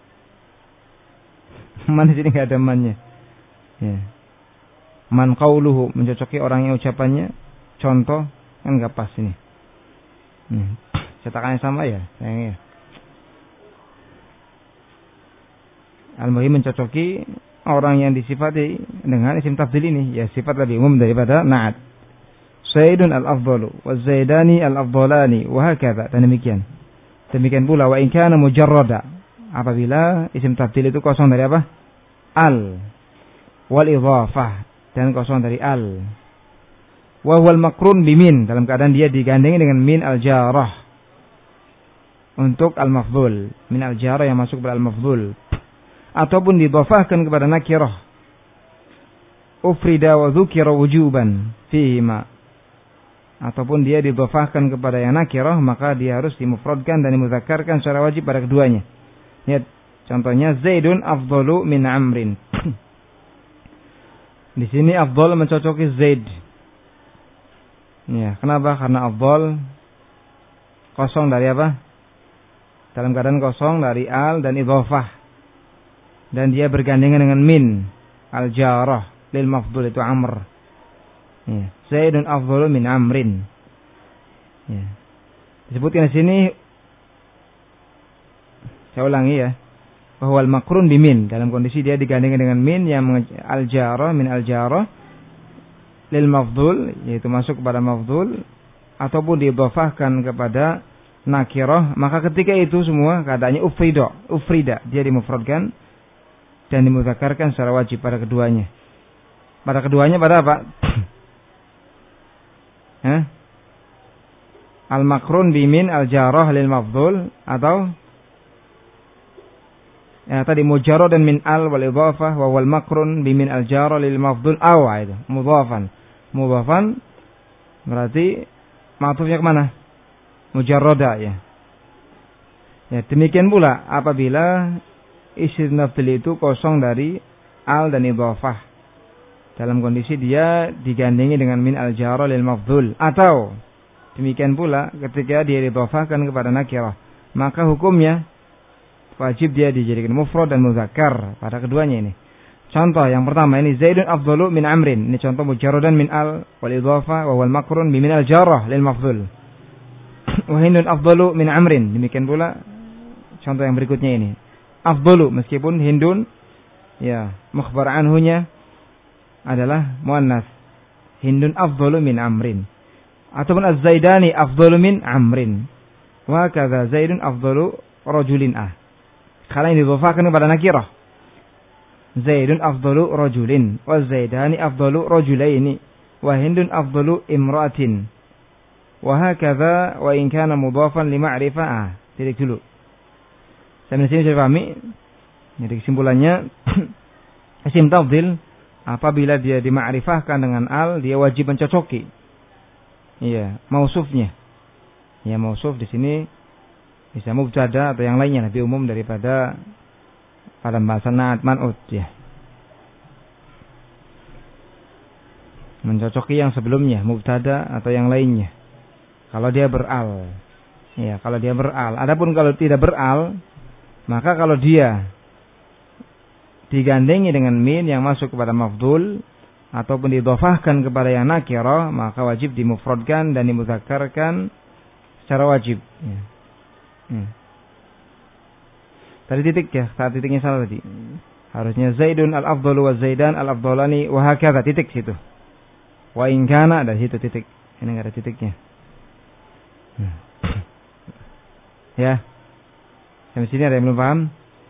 Man di sini enggak ada mannya. Ya. Man qauluhu, mencocoki orang yang ucapannya. Contoh kan enggak pas ini. Hmm. Cetakannya sama, ya, sayangnya. Al-muhim mencocoki orang yang disifati dengan isim tafdhil ini, ya, sifat lebih umum daripada na'at. Zaidun al-afdalu wa Zaidani al-afdalani wa hakadha, dan demikian. Demikian pula wa in kana mujarrada, apabila isim tafdhil itu kosong dari apa? Al. Wal idhafah, dan kosong dari al. Wa huwal makrun bimin, dalam keadaan dia digandengi dengan min al-jarah untuk al-mafdhul, min al-jarah yang masuk pada al-mafdhul, ataupun didhafahkan kepada nakirah, ufrida wa dzukira wujuban fihima, ataupun dia didhafahkan kepada yang nakirah, maka dia harus dimufradkan dan dimudzakarkan secara wajib pada keduanya. Ya, contohnya Zaidun afdalu min Amrin. Di sini afdal mencocoki Zaid. Ya, kenapa? Karena afdal kosong dari apa? Dalam keadaan kosong dari al dan idhafah. Dan dia bergandengan dengan min al-jarah lil mafdhul, itu Amr. Ya. Zaidun afdalu min Amrin. Ya. Disebutkan di sini, saya ulangi, ya, bahwa al-makrun bimin, dalam kondisi dia digandengkan dengan min yang al-jarah, min al-jarah lil mafdhul, yaitu masuk kepada mafdhul, ataupun diidhafahkan kepada nakirah, maka ketika itu semua keadaannya ufrida, ufrida, dia dimufradkan dan dimudzakarkan secara wajib pada keduanya. Pada keduanya pada apa? Hah? Al-makrun bimin al-jarah lil mafdhul atau ya tadi mujarrad dan min al wal idhafah wa wal makrun bimin al-jarah lil mafdhul aw itu mudhafan. Mudhafan berarti ma'tufnya ke mana? Mujarrada ya. Ya demikian pula apabila isim mafdhul itu kosong dari al dan idhafah dalam kondisi dia digandengi dengan min al-jarah lil mafdhul atau demikian pula ketika dia didhofahkan kepada nakirah, maka hukumnya wajib dia dijadikan mufrad dan muzakkar pada keduanya ini. Contoh yang pertama ini Zaidun afdalu min Amrin. Ini contoh mujarradan min al wal idhafah wa wal makrun bi min al jarrah lil mafdhul. Wa Hindun afdalu min Amrin. Demikian pula contoh yang berikutnya ini. Afdalu meskipun Hindun ya mukhbar anhunya adalah muannas. Hindun afdalu min Amrin. Ataupun Az-Zaidani afdalu min Amrin. Wa kadza Zaidun afdalu rajulin ah. Kalau ini didhofahkan kepada nakirah. Zaidun afdalu rajulin wa Zaidani afdalu rajulaini wa Hindun afdalu imra'atin. Wa hakadza wa in kana mudhafan li ma'rifah. Ah, titik dulu. Sampai sini sudah pahami? Jadi kesimpulannya isim tafdhil apabila dia dima'rifahkan dengan al, dia wajib mencocoki. Iya, mausufnya. Ya, mausuf di sini bisa mubtada atau yang lainnya lebih umum daripada pada bahasa na'at man'ut ya. Mencocoki yang sebelumnya, mubtada atau yang lainnya. Kalau dia beral. Ya, kalau dia beral. Adapun kalau tidak beral, maka kalau dia digandengi dengan min yang masuk kepada mafdhul ataupun didhofahkan kepada yang nakirah, maka wajib dimufradkan dan dimudzakarkan secara wajib. Ya. Ya. Tadi titik ya, saat titiknya salah tadi. Harusnya Zaidun al-afdalu wa Zaidan al-afdalani wa hakadha, titik situ. Wa in kana ada situ titik. Ini enggak ada titiknya. Hmm. Ya. Sampai sini ada yang belum paham?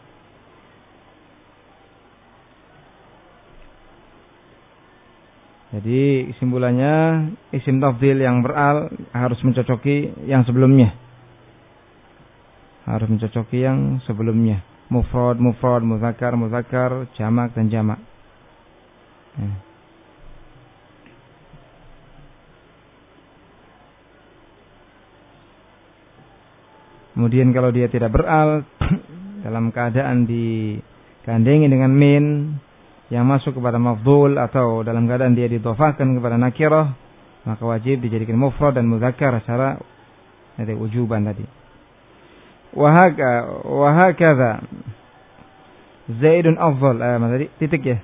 Jadi kesimpulannya isim tafdhil yang beral harus mencocoki yang sebelumnya. Harus mencocoki yang sebelumnya. Mufrad, mufrad, muzakkar, muzakkar, jamak dan jamak. Ya. Kemudian kalau dia tidak beral dalam keadaan digandengi dengan min yang masuk kepada mafdhul atau dalam keadaan dia didhofahkan kepada nakirah, maka wajib dijadikan mufrad dan muzakkar secara nanti wujuban tadi. Wa haka wa hakadha Zaidun afdal, eh tadi titik ya.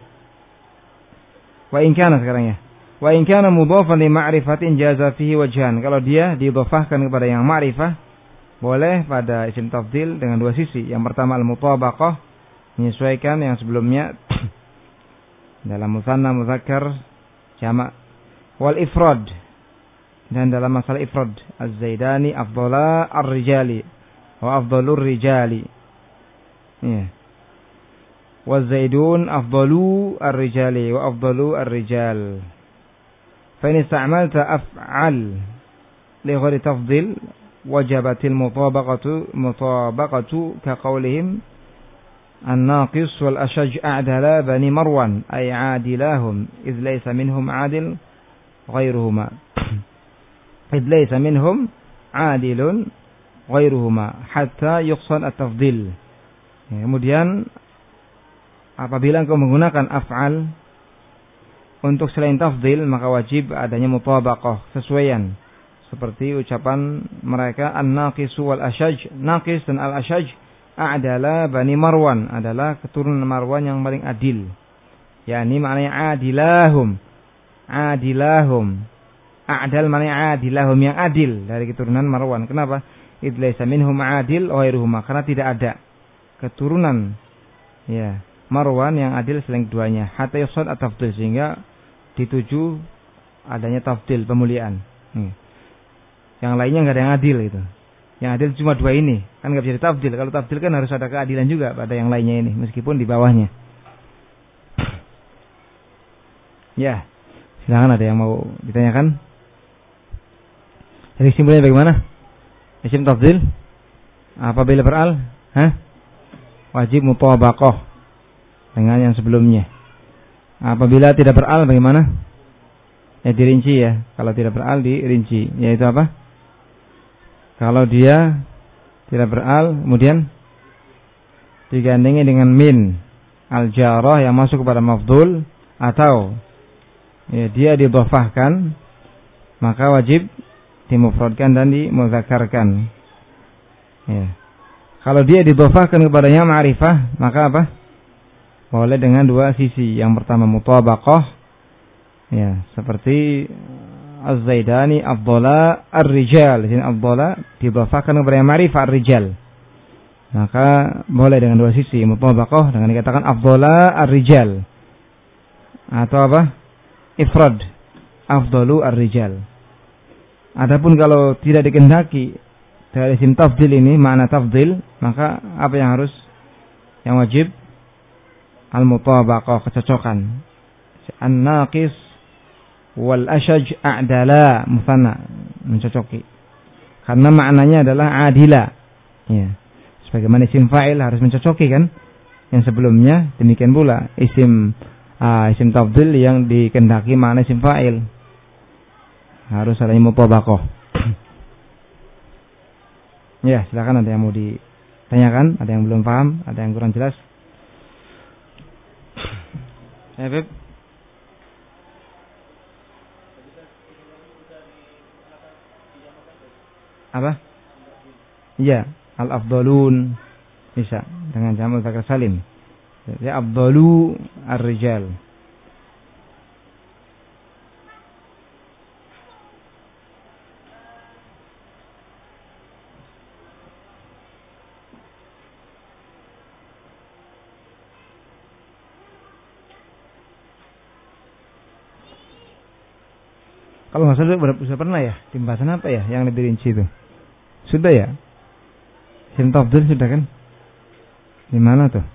Wa in kana sekarang ya. Wa in kana mudhafan li ma'rifatin jaza fihi wajhan. Kalau dia didhofahkan kepada yang ma'rifah, boleh pada isim tafdhil dengan dua sisi. Yang pertama al-mutabaqah, menyesuaikan yang sebelumnya dalam musanna, muzakkar, jamak, wal ifrad, dan dalam masalah ifrad az-Zaidani afdala ar-rijali wa afdalur rijali. Ya. Wa Zaidun afdalu ar-rijali wa afdalu ar-rijal. Fa in ista'malta af'al li ghairi tafdhil wajabatil mutabaqatu mutabaqatu ka qawlihim الناقص والأشج أعدلا بني مروان أي عادلاهم إذ ليس منهم عادل غيرهما إذ ليس منهم عادل غيرهما حتى يقصد التفضيل. Kemudian apabila engkau menggunakan af'al untuk selain tafdhil, maka wajib adanya mutabaqah, sesuaian seperti ucapan mereka an-naqis wal ashaj. Naqis dan al-ashaj a'dala Bani Marwan adalah keturunan Marwan yang paling adil. yakni maknanya adilahum. Adilahum. A'dal maknanya adilahum, yang adil dari keturunan Marwan. Kenapa? Idlaisa minhum adil ghairuhuma, karena tidak ada keturunan ya Marwan yang adil selain keduanya. Hatta yusad at-tafdil, sehingga dituju adanya tafdil, pemuliaan. Hmm. Yang lainnya enggak ada yang adil itu. Yang adil cuma dua ini, kan nggak bisa ditafdil. Kalau tafdil kan harus ada keadilan juga pada yang lainnya ini, meskipun di bawahnya. Ya, silakan, ada yang mau ditanyakan? Jadi simbolnya bagaimana? Isim tafdhil apabila beral, hah? Wajib mutabaqah dengan yang sebelumnya. Apabila tidak beral bagaimana? Ya dirinci ya. Kalau tidak beral dirinci, yaitu apa? Kalau dia tidak beral kemudian digandengin dengan min al-jarah yang masuk kepada mafdhul, atau ya, dia didhofahkan, maka wajib dimufradkan dan dimudzakarkan. Ya. Kalau dia didhofahkan kepadanya ma'rifah, maka apa? Boleh dengan dua sisi. Yang pertama mutabaqah, ya, seperti Az-Zaidani afdhala ar-rijal. Di sini afdhala didhofahkan kepada ma'rifah ar-rijal. Maka boleh dengan dua sisi, mutabaqah dengan dikatakan afdhala ar-rijal. Atau apa? Ifrad, afdalu ar-rijal. Adapun kalau tidak dikehendaki dari isim tafdhil ini, makna tafdhil, maka apa yang harus, yang wajib al-mutabaqah, kecocokan. An-naqis wal ashaj a'dala musanna, mencocoki. Karena maknanya adalah adila. Ya. Sebagaimana isim fa'il harus mencocoki kan yang sebelumnya, demikian pula isim uh, isim tafdhil yang dikehendaki makna isim fa'il harus ada mutabaqah. Ya, silakan, ada yang mau ditanyakan, ada yang belum paham, ada yang kurang jelas. Ya, Beb. Apa? Iya, al-afdalun bisa dengan jamak mudzakkar salim. Ya, afdalu ar-rijal. Kalau nggak salah sudah pernah ya di pembahasan apa ya yang lebih rinci itu? Sudah ya? Isim tafdhil sudah kan? Di mana tuh?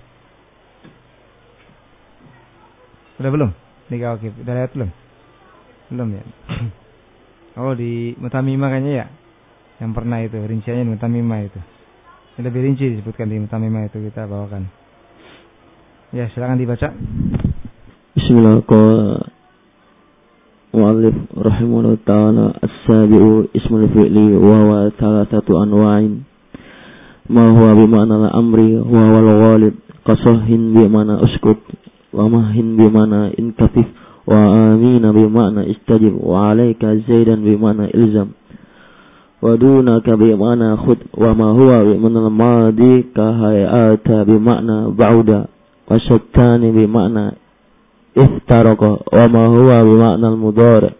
Sudah belum? Di Kawakib. Sudah lihat belum? Belum ya? Oh, di Mutamimah kayaknya ya? Yang pernah itu, rinciannya di Mutamimah itu. Lebih rinci disebutkan di Mutamimah itu, kita bawakan. Ya, silakan dibaca. Bismillahirrahmanirrahim. Mu'allif rahimahullah ta'ala as-sabi'u ismul fi'li wa huwa thalathatu anwa'in ma huwa bima'na al-amri wa huwa al-ghalib qasahin bima'na uskut wa mahin bima'na inkafif wa amina bima'na istajib wa alayka zaidan bima'na ilzam wa dunaka bima'na khud wa ma huwa bima'na al-madi ka hayata bima'na ba'uda wa syattani bima'na iftaraqa wa ma huwa bima'na al-mudhari'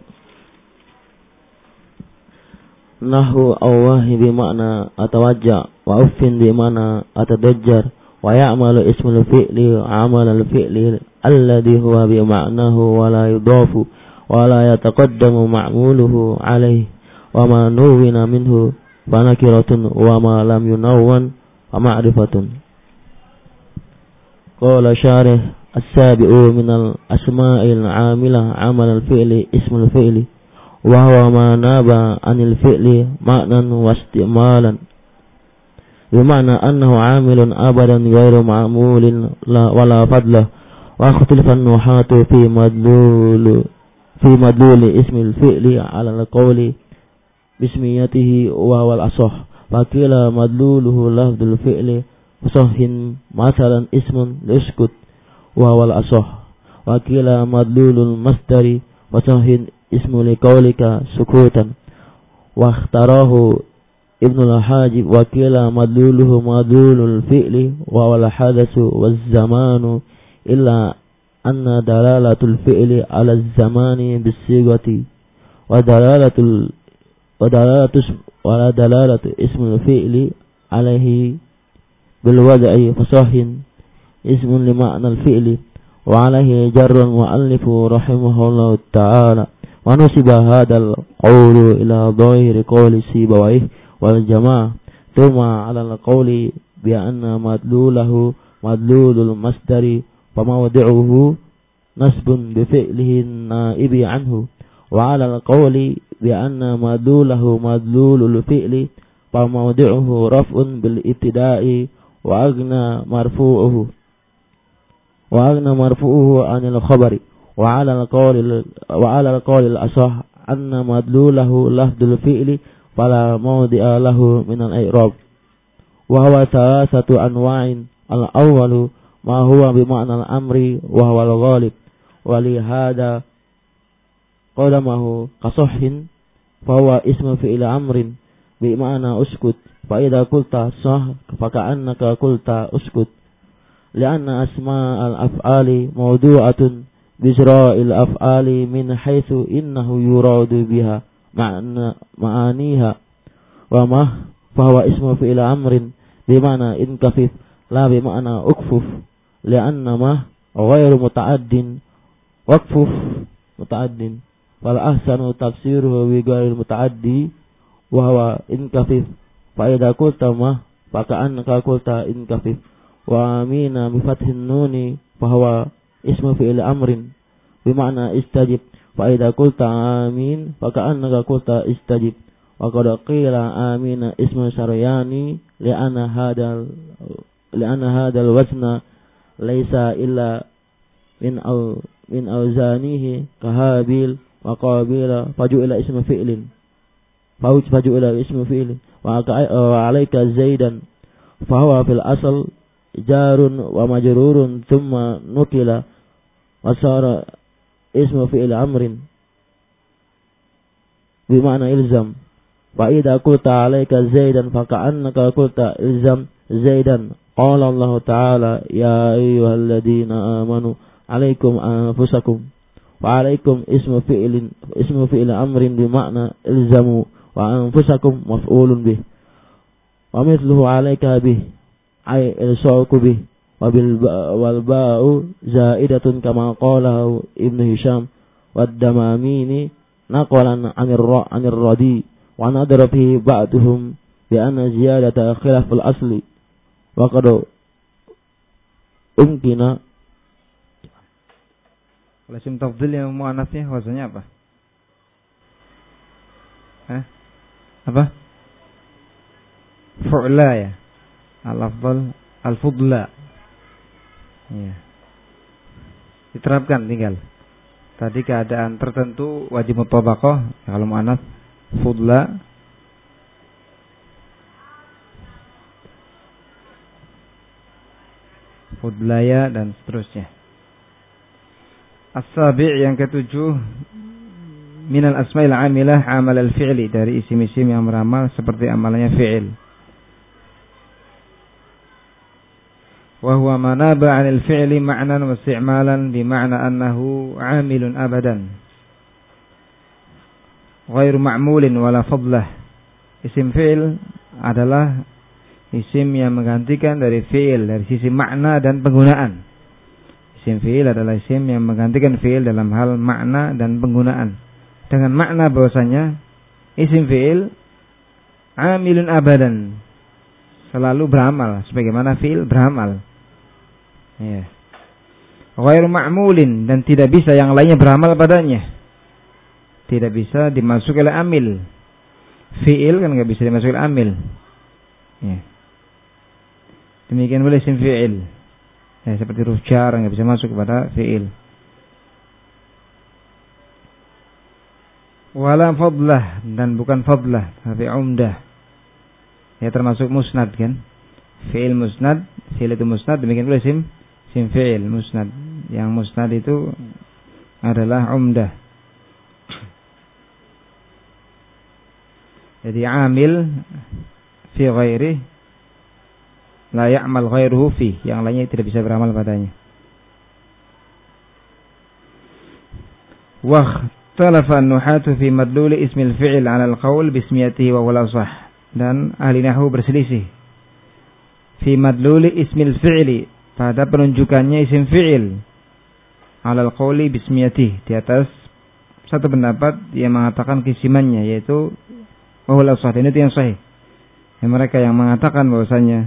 nahu awahi bima'na atawajja wa uffin bima'na atadajjar wa ya'malu ismul fi'li 'amal al-fi'li alladhi huwa bima'nahu wa la yudafu wa la yataqaddamu ma'muluhu 'alayhi wa ma nuwina minhu fa nakiratun wa ma lam yunawwan wa ma'rifatun. Qala syarih as-sabi'u minal asma'il 'amilah 'amal al-fi'li ismul fi'li wa huwa ma naba 'anil fi'li ma'nan wa istimalan bima'na annahu 'amilun abadan ghairu ma'mulin la wala fadla wa ikhtilafan nuhatu fi madlul fi madlul ismil fi'li 'ala al-qawli bismiyatihi wa wal asah wa qila madluluhu lafdul fi'li sahhin masalan ismun liskut wa wal asah wa qila madlulul masdari wa sahhin ismu liqaulika sukutan wa ikhtarahu ibnu al-hajib wa qila madluluhu madlulul fi'li wa wal hadatsu waz zamanu illa anna dalalatul fi'li ala az-zamani bis-sighati wa dalalatul wa dalalatus wa dalalatu ismul fi'li alaihi bil wad'i fasahin ismun li ma'na al-fi'li wa alaihi jarrun mu'allifu rahimahullahu ta'ala wa nusiba hadzal qawlu ila dhahiri qawli Sibawayh wal jamaah thumma 'ala al-qawli bi anna madlulahu madlulul masdari wa mawdi'uhu nasbun bi fi'lihi naibi anhu wa 'ala al-qawli bi anna madlulahu madlulul fi'li fa mawdi'uhu raf'un bil ibtida'i wa agna marfu'uhu wa agna marfu'uhu 'anil khabari wa 'ala al-qawli wa 'ala al-qawli al-asah anna madlulahu lafdul fi'li fala mawdi'a lahu min al-i'rab wa huwa thalathatu anwa'in al-awwalu ma huwa bi ma'na al-amri wa huwa al-ghalib wa li hadha qadamahu qasahhin fa huwa ismu fi'il amrin bi ma'na uskut fa idza qulta sah fa ka'annaka qulta uskut li'anna asma' al-af'ali mawdu'atun bi isra'il af'ali min haitsu innahu yuradu biha ma'na ma'aniha wa ma fa huwa ismu fi'il amrin bi ma'na inkafif la bi ma'na ukfuf li'anna ma ghairu muta'addin waqfuf muta'addin wal ahsanu tafsiruhu bi ghairil muta'addi wa huwa inkafif fa idza qulta ma fa ka'annaka qulta inkafif wa amina bi fathin nuni fa huwa ismu fi'il amrin bi ma'na istajib fa idza qulta amin fa ka'annaka qulta istajib wa qad qila amina ismu saryani li'anna hadal li'anna hadal wazna laisa illa min au min auzanihi kahabil wa qabila faju'ila ismu fi'lin fauj faju'ila ismu fi'lin wa alayka zaidan fa huwa fil asl jarun wa majrurun thumma nukila wa sara ismu fi'il amrin bi ma'na ilzam fa idza qulta alayka zaidan fa ka'annaka qulta ilzam zaidan qala Allah ta'ala ya ayyuhalladzina amanu alaikum anfusakum wa alaikum ismu fi'lin ismu fi'il amrin bi ma'na ilzamu wa anfusakum maf'ulun bih wa mithluhu alayka bih ay ilsaqu bih wa bil wal ba'u zaidatun kama qala Ibnu Hisham wad damamini naqalan 'anir ra 'anir radi wa nadara fi ba'dhum bi anna ziyadata khilaf al asli wa qad umkina. Kalau isim tafdhil yang muannasnya wazannya apa? Hah? Apa? Fu'la ya. Al-afdal al-fudla. Ya. Diterapkan tinggal. Tadi keadaan tertentu wajib mutabaqah, kalau muannas fudla. Fudlaya dan seterusnya. As-sabi' yang ketujuh minal asma'il 'amilah amal al-fi'li, dari isim-isim yang beramal seperti amalannya fi'il. Wa huwa ma naba 'anil fi'li ma'nan wa isti'malan bi ma'na annahu 'amilun abadan ghairu ma'mulin wala fadlah. Isim fi'il adalah isim yang menggantikan dari fi'il dari sisi makna dan penggunaan. Isim fi'il adalah isim yang menggantikan fi'il dalam hal makna dan penggunaan. Dengan makna bahwasanya isim fi'il amilun abadan, selalu beramal sebagaimana fi'il beramal. Ya. Ghairu ma'mulin, dan tidak bisa yang lainnya beramal padanya. Tidak bisa dimasuki oleh amil. Fi'il kan enggak bisa dimasuki oleh amil. Ya. Demikian boleh isim fi'il. Ya, seperti huruf jar enggak bisa masuk kepada fi'il. Wala fadlah, dan bukan fadlah, tapi umdah. Ya, termasuk musnad kan? Fi'il musnad, fi'il itu musnad, demikian pula isim isim fi'il musnad. Yang musnad itu adalah umdah. Jadi amil fi ghairi la ya'mal ghairuhu fi, yang lainnya tidak bisa beramal padanya. Wa ikhtalafa an-nuhatu fi madlul ismil fi'il 'ala al-qawl bismiyatihi wa wala sah. Dan ahli nahwu berselisih fi madlul ismil fi'li, pada penunjukannya isim fi'il 'ala al-qawli bismiyatihi, di atas satu pendapat yang mengatakan kisimannya, yaitu wa wala sah. Ini yang sahih. Yang mereka yang mengatakan bahwasanya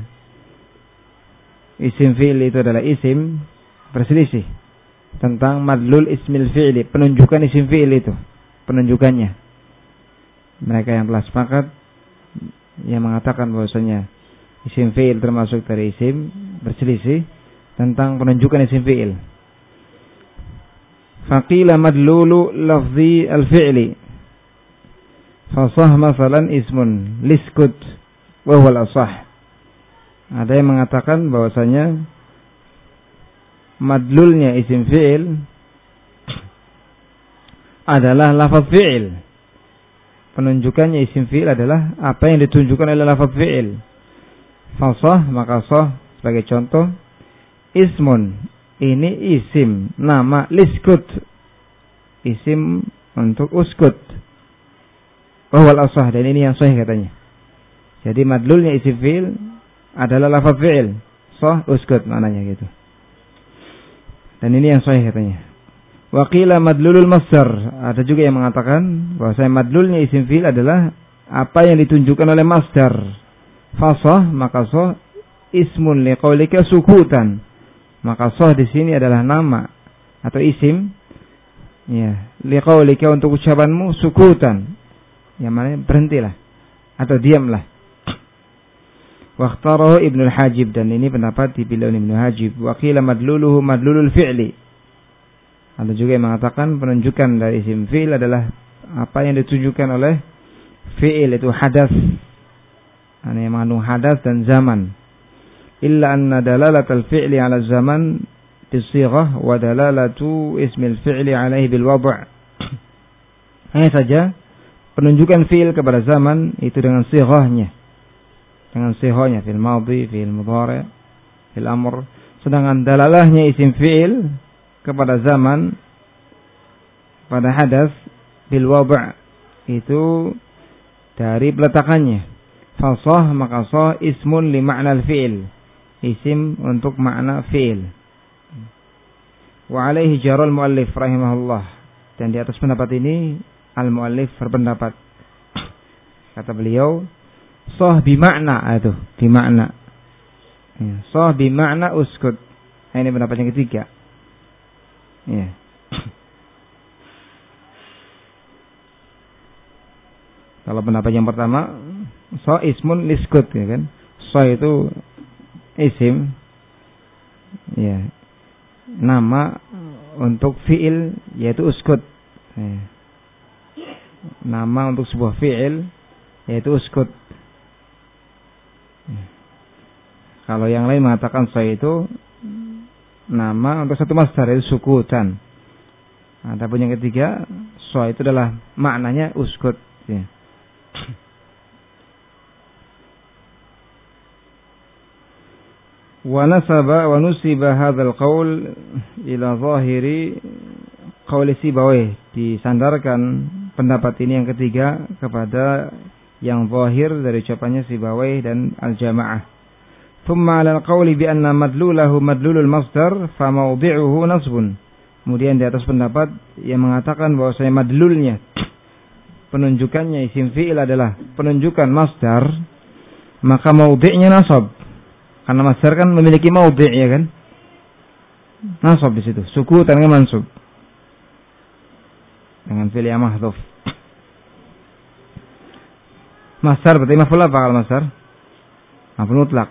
isim fi'il itu adalah isim, berselisih tentang madlul ismil fi'li, penunjukan isim fi'il itu. penunjukannya. Mereka yang telah sepakat yang mengatakan bahwasanya isim fi'il termasuk dari isim berselisih tentang penunjukan isim fi'il. Faqila madlulu lafzi al-fi'li fasah masalan ismun liskut wa huwa al-asah. Ada yang mengatakan bahwasanya madlulnya isim fi'il adalah lafaz fi'il. Penunjukannya isim fi'il adalah apa yang ditunjukkan oleh lafaz fi'il. Fasah, maka sah sebagai contoh ismun, ini isim nama liskut, isim untuk uskut. Wahwal asah, dan ini yang sahih katanya. Jadi madlulnya isim fi'il adalah lafaz fi'il, sah uskut maknanya gitu. Dan ini yang sahih katanya. Waqila madlulul masdar, ada juga yang mengatakan bahwa madlulnya isim fi'il adalah apa yang ditunjukkan oleh masdar. Fasah, maka sah ismun liqaulika sukutan. Maka sah di sini adalah nama atau isim ya, liqaulika untuk ucapanmu sukutan. Yang mana berhentilah atau diamlah. Waqtarahu Ibnu al-Hajib, dan ini pendapat dipilih oleh Ibnu Hajib. Wa qila madluluhu madlulul fi'li. Ada juga yang mengatakan penunjukan dari isim fi'il adalah apa yang ditunjukkan oleh fi'il, itu hadas. Ini yang mengandung hadas dan zaman. Illa anna dalalatal fi'li 'ala zaman bisighah wa dalalatu ismil fi'li 'alaihi bil wad'. Hanya saja penunjukan fi'il kepada zaman itu dengan sighahnya. Dengan sighahnya fil madhi, fil mudhari', fil amr. Sedangkan dalalahnya isim fi'il kepada zaman pada hadas bil wad' itu dari peletakannya. Fasah, maka sah ismun li ma'na al-fi'il, isim untuk makna fi'il. Wa alaihi jaral muallif rahimahullah, dan di atas pendapat ini al-muallif berpendapat. Kata beliau, sah bimakna, itu bimakna. Ya, sah bimakna uskut. Nah, ini pendapat yang ketiga. Ya. Kalau pendapat yang pertama, sah ismun liskut, ya kan? Sah itu isim, ya, nama untuk fi'il yaitu uskut. Ya. Nama untuk sebuah fi'il yaitu uskut. Ya. Kalau yang lain mengatakan sah itu nama untuk satu masdar yaitu sukutan. Adapun yang ketiga, sah itu adalah maknanya uskut. Ya. Wa nasaba wa nusiba hadzal qaul ila zahiri qauli Sibawayh, disandarkan pendapat ini yang ketiga kepada yang zahir dari ucapannya Sibawayh dan al-jamaah. Thumma 'ala al-qauli bi anna madlulahu madlulul masdar fa mawdi'uhu nasbun. Kemudian di atas pendapat yang mengatakan bahwasanya madlulnya, penunjukannya isim fi'il adalah penunjukan masdar, maka mawdi'nya nasab. Karena masdar kan memiliki mawdi', ya kan? Nasab di situ, sukutan dengan mansub. Dengan fi'il yang mahdhuf. Masdar berarti maf'ul apa kalau masdar? Maf'ul mutlaq.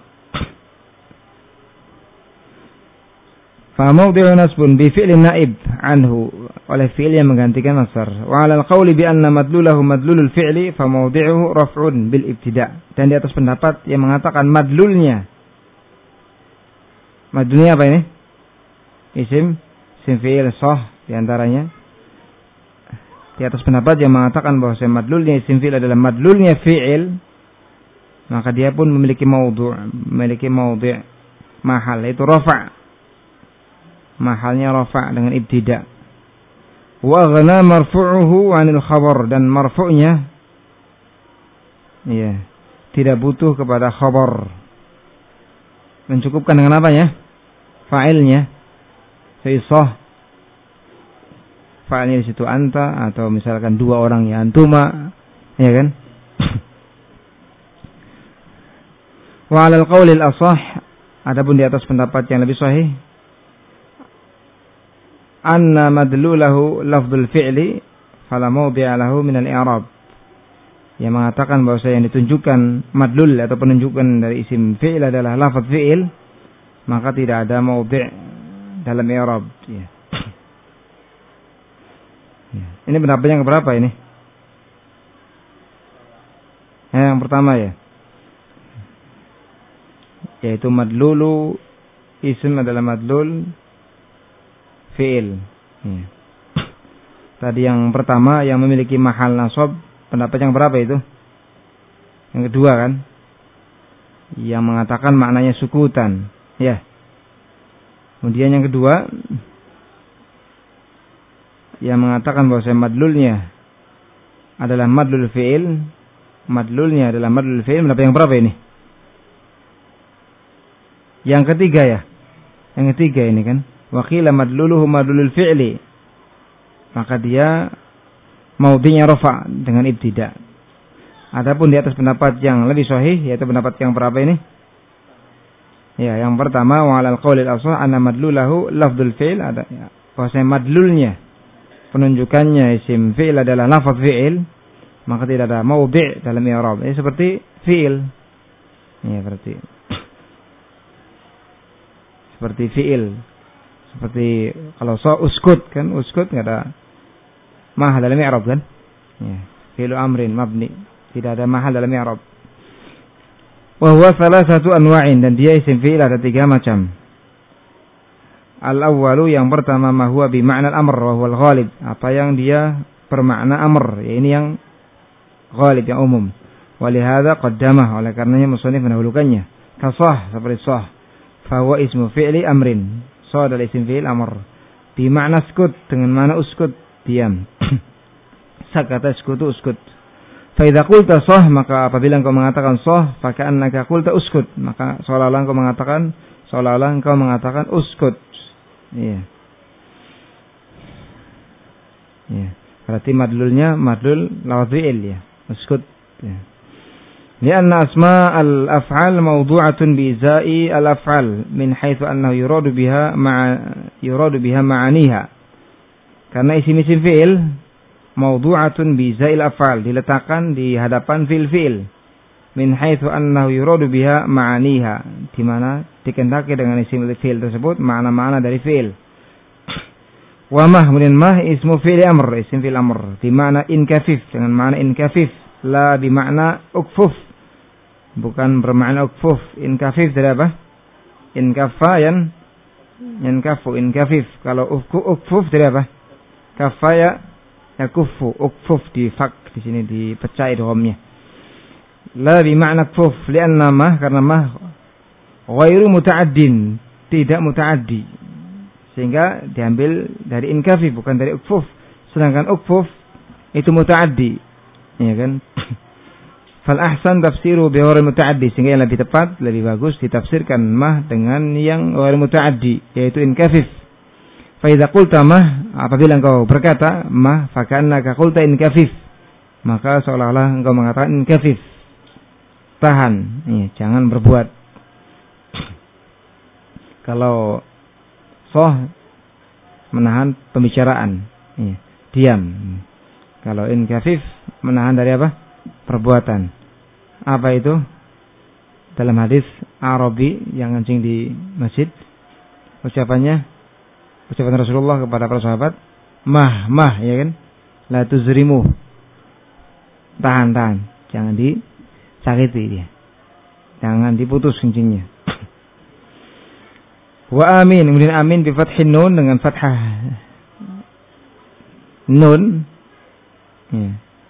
Fa mawdi'u nasbun bi fi'lin naib anhu, oleh fi'il yang menggantikan masdar. Wa 'ala al-qawli bi anna madlulahu madlulul fi'li fa mawdi'uhu raf'un bil ibtida'. Dan di atas pendapat yang mengatakan madlulnya, madlulnya apa ini? Isim, isim fi'il sah di antaranya. Di atas pendapat yang mengatakan bahwa madlulnya isim fi'il adalah madlulnya fi'il, maka dia pun memiliki maudhu', memiliki maudhi' mahal, yaitu rafa'. Mahalnya rafa' dengan ibtida'. Wa ghana marfu'uhu 'anil khabar, dan marfu'nya iya, tidak butuh kepada khabar. Mencukupkan dengan apanya? Fa'ilnya. Fisah. Fa'ilnya di situ anta, atau misalkan dua orang ya antuma, ya kan? Wa 'alal qaulil ashah, adapun di atas pendapat yang lebih sahih, anna madlulahu lafdzul fi'li fala mawdi'a lahu min al-i'rab. Yang mengatakan bahwa yang ditunjukkan madlul atau penunjukan dari isim fi'il adalah lafaz fi'il, maka tidak ada mawdi' dalam i'rab. Ya. Ya. Ini pendapat yang keberapa ini? Ya, yang pertama ya. Yaitu madlulu isim adalah madlul fi'il. Ya. Tadi yang pertama yang memiliki mahal nasab, pendapat yang berapa itu? Yang kedua kan? Yang mengatakan maknanya sukutan. Ya. Kemudian yang kedua yang mengatakan bahwa madlulnya adalah madlul fi'il, madlulnya adalah madlul fi'il, pendapat yang berapa ini? Yang ketiga ya. Yang ketiga ini kan, wa qila madluluhu madlulul fi'li. Maka dia maudhi'nya rafa dengan ibtida. Adapun di atas pendapat yang lebih sahih, yaitu pendapat yang berapa ini? Ya, yang pertama wa 'alal qaulil ashah anna madlulahu lafdzul fi'il, ada ya. Bahwasanya madlulnya, penunjukannya isim fi'il adalah lafaz fi'il, maka tidak ada maudhi' dalam i'rab. Ini seperti fi'il. Ya, berarti seperti fi'il. Seperti kalau so uskut kan, uskut enggak ada mahal dalam i'rab kan? Ya, fi'lu amrin mabni, tidak ada mahal dalam i'rab. Wa huwa salasatu anwa'in, dan dia isim fi'il ada tiga macam. Al-awwalu, yang pertama, ma huwa bi ma'na al-amr wa huwa al-ghalib, apa yang dia bermakna amr, ya ini yang ghalib, yang umum. Wa li hadza qaddamah, oleh karenanya musannif mendahulukannya. Kasah, seperti sah, fa huwa ismu fi'li amrin, sah adalah isim fi'il amr. Bi ma'na uskut, dengan mana uskut, diam. Sakata iskutu uskut. Fa idza qulta sah, maka apabila engkau mengatakan sah, fa ka'annaka qulta uskut, maka seolah-olah engkau mengatakan seolah-olah engkau mengatakan uskut. Iya. Iya. Berarti madlulnya madlul lafaz fi'il ya. Uskut. Ya. Lianna asma al-af'al mawdu'atun bi izai al-af'al min haitsu annahu yuradu biha ma'a yuradu biha ma'aniha. Karena isim-isim fi'il mawdu'atun bi izai al-af'al, diletakkan di hadapan fi'il-fi'il. Min haitsu annahu yuradu biha ma'aniha, di mana dikehendaki dengan isim fi'il tersebut makna-makna dari fi'il. Wa mah, kemudian mah ismu fi'il amr, isim fi'il amr, di makna inkafif, dengan makna inkafif, la bi makna ukfuf, bukan bermakna ukfuf. Inkafif dari apa? Inkaffa yan yankafu, inkafif. Kalau ukfu ukfuf dari apa? Kafaya yakufu, ukfuf di fak, di sini dipecah idghamnya. La bi makna ukfuf, lianna mah, karena mah ghairu muta'addin, tidak muta'addi, sehingga diambil dari inkafif, bukan dari ukfuf. Sedangkan ukfuf itu muta'addi, ya kan? Fal ahsan tafsiru bi ghairi muta'addi, sehingga yang lebih tepat, lebih bagus ditafsirkan mah dengan yang ghairi muta'addi, yaitu inkafif. Fa idza qulta mah, apabila engkau berkata mah, fa ka'annaka qulta inkafif, maka seolah-olah engkau mengatakan inkafif, tahan, ya, jangan berbuat. Kalau soh, menahan pembicaraan, ya, diam. Kalau inkafif, menahan dari apa? Perbuatan. Apa itu? Dalam hadis Arabi yang kencing di masjid, ucapannya, ucapan Rasulullah kepada para sahabat, mah, mah, ya kan? La tuzrimu, tahan, tahan, jangan disakiti dia, jangan diputus kencingnya. Wa amin, kemudian amin bi fathin nun, dengan fathah nun, ya.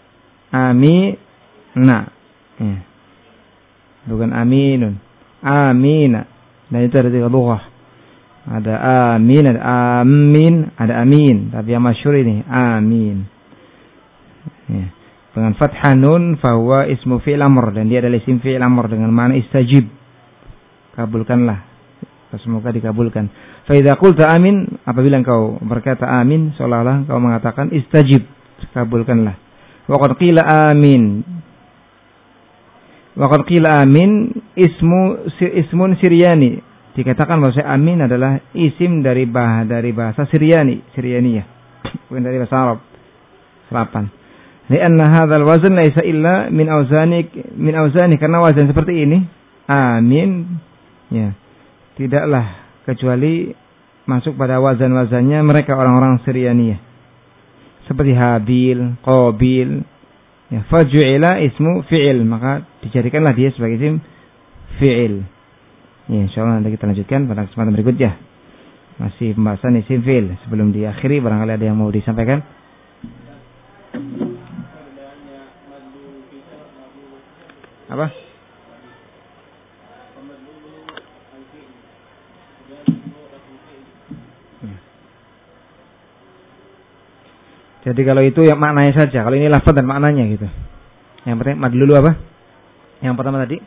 Amina, ya. Bukan aminun, amina. Dan itu ada tiga lughah, ada amin, ada amin, ada amin. Tapi yang masyhur ini amin, ya. Dengan fathah nun, fahuwa ismu fi'il amr, dan dia adalah isim fi'il amr dengan makna istajib, kabulkanlah, semoga dikabulkan. Fa idza qulta amin, apabila engkau berkata amin, seolah-olah engkau mengatakan istajib, kabulkanlah. Wa qad qila amin, wa qad qila amin ismu ismun Siryani, dikatakan bahwa amin adalah isim dari bah dari bahasa Siryani, Siryaniyah, bukan dari bahasa Arab. delapan. Lianna hadzal wazn laisa illa min auzani min auzani, karena wazan seperti ini amin ya tidaklah kecuali masuk pada wazan-wazannya mereka orang-orang Surianiyah seperti Habil, Qabil ya, faju'ila ismu fi'il, maka dijadikanlah dia sebagai isim fi'il. Ya, insyaallah nanti kita lanjutkan pada kesempatan berikutnya. Masih pembahasan isim fi'il. Sebelum diakhiri barangkali ada yang mau disampaikan. Apa? Jadi kalau itu yang maknanya saja, kalau ini lafaz dan maknanya gitu. Yang pertama madlulu apa? Yang pertama tadi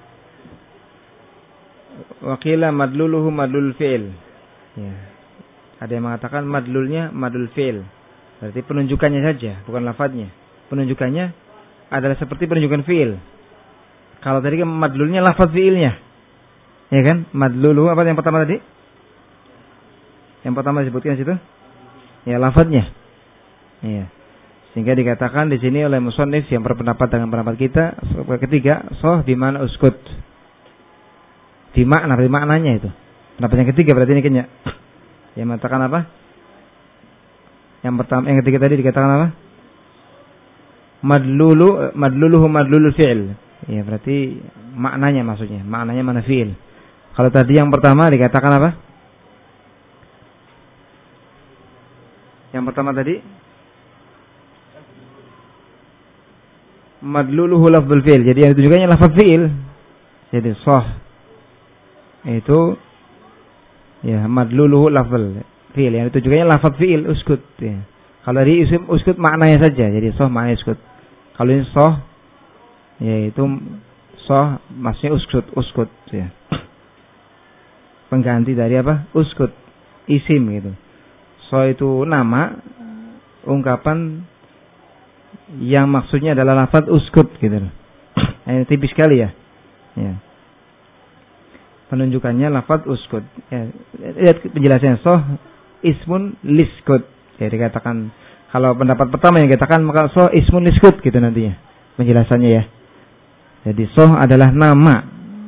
waqila madluluhu madlul fi'il. Ya. Ada yang mengatakan madlulnya madlul fi'il. Berarti penunjukannya saja, bukan lafaznya. Penunjukannya adalah seperti penunjukan fi'il. Kalau tadi kan madlulnya lafaz fi'ilnya. Ya kan? Madluluhu apa yang pertama tadi? Yang pertama disebutkan di situ? Ya, lafaznya. Iya. Sehingga dikatakan di sini oleh musannif yang berpendapat dengan pendapat kita, ketiga, soh di mana uskut. Di makna, di maknanya itu. Pendapat yang ketiga berarti ini kayaknya. Yang mengatakan apa? Yang pertama, yang ketiga tadi dikatakan apa? Madlulu, madluluhu madlulul fi'il. Ya, berarti maknanya maksudnya, maknanya mana fi'il. Kalau tadi yang pertama dikatakan apa? Yang pertama tadi madluluhu lafdzul fi'il. Jadi yang ditujukannya lafaz fi'il. Jadi sah itu ya madluluhu lafdzul fi'il. Yang ditujukannya lafaz fi'il uskut ya. Kalau di isim uskut maknanya saja. Jadi sah maknanya uskut. Kalau ini sah yaitu sah maksudnya uskut, uskut ya. Pengganti dari apa? Uskut, isim gitu. Sah itu nama, ungkapan yang maksudnya adalah lafaz uskut gitu. Ini tipis sekali ya. Ya. Penunjukannya lafaz uskut. Ya. Lihat penjelasannya, sah ismun liskut. Ya, dikatakan kalau pendapat pertama yang dikatakan maka sah ismun liskut gitu nantinya. Penjelasannya ya. Jadi soh adalah nama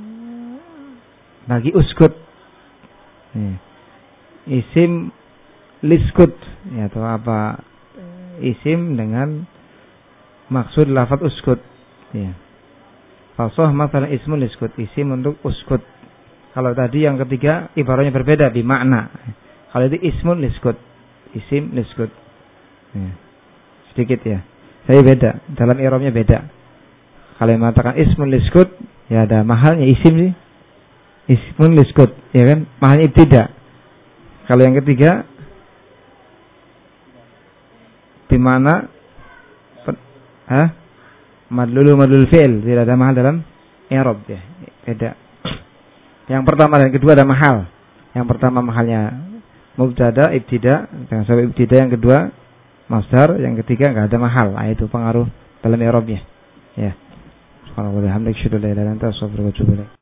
bagi uskut. Ya. Isim liskut ya, atau apa isim dengan maksud lafaz uskut ya. Fasoh masalah ismun liskut, isim untuk uskut. Kalau tadi yang ketiga ibaratnya berbeda di makna. Kalau itu ismun liskut, isim liskut ya. Sedikit ya. Saya beda, dalam i'rabnya beda. Kalau yang mengatakan ismun liskut, ya ada mahalnya isim sih. Ismun liskut, ya kan? Mahalnya tidak. Kalau yang ketiga, di mana? Hah? Madlulu madlul fi'il, tidak ada mahal dalam i'rab ya. Beda. Yang pertama dan kedua ada mahal. Yang pertama mahalnya mubtada, ibtida, dengan sebab ibtida. Yang kedua masdar, yang ketiga enggak ada mahal. Nah, itu pengaruh dalam i'rabnya. Ya. Subhanallah, alhamdulillah, syukur la ilaha illa anta, astaghfiruka wa atubu ilaik.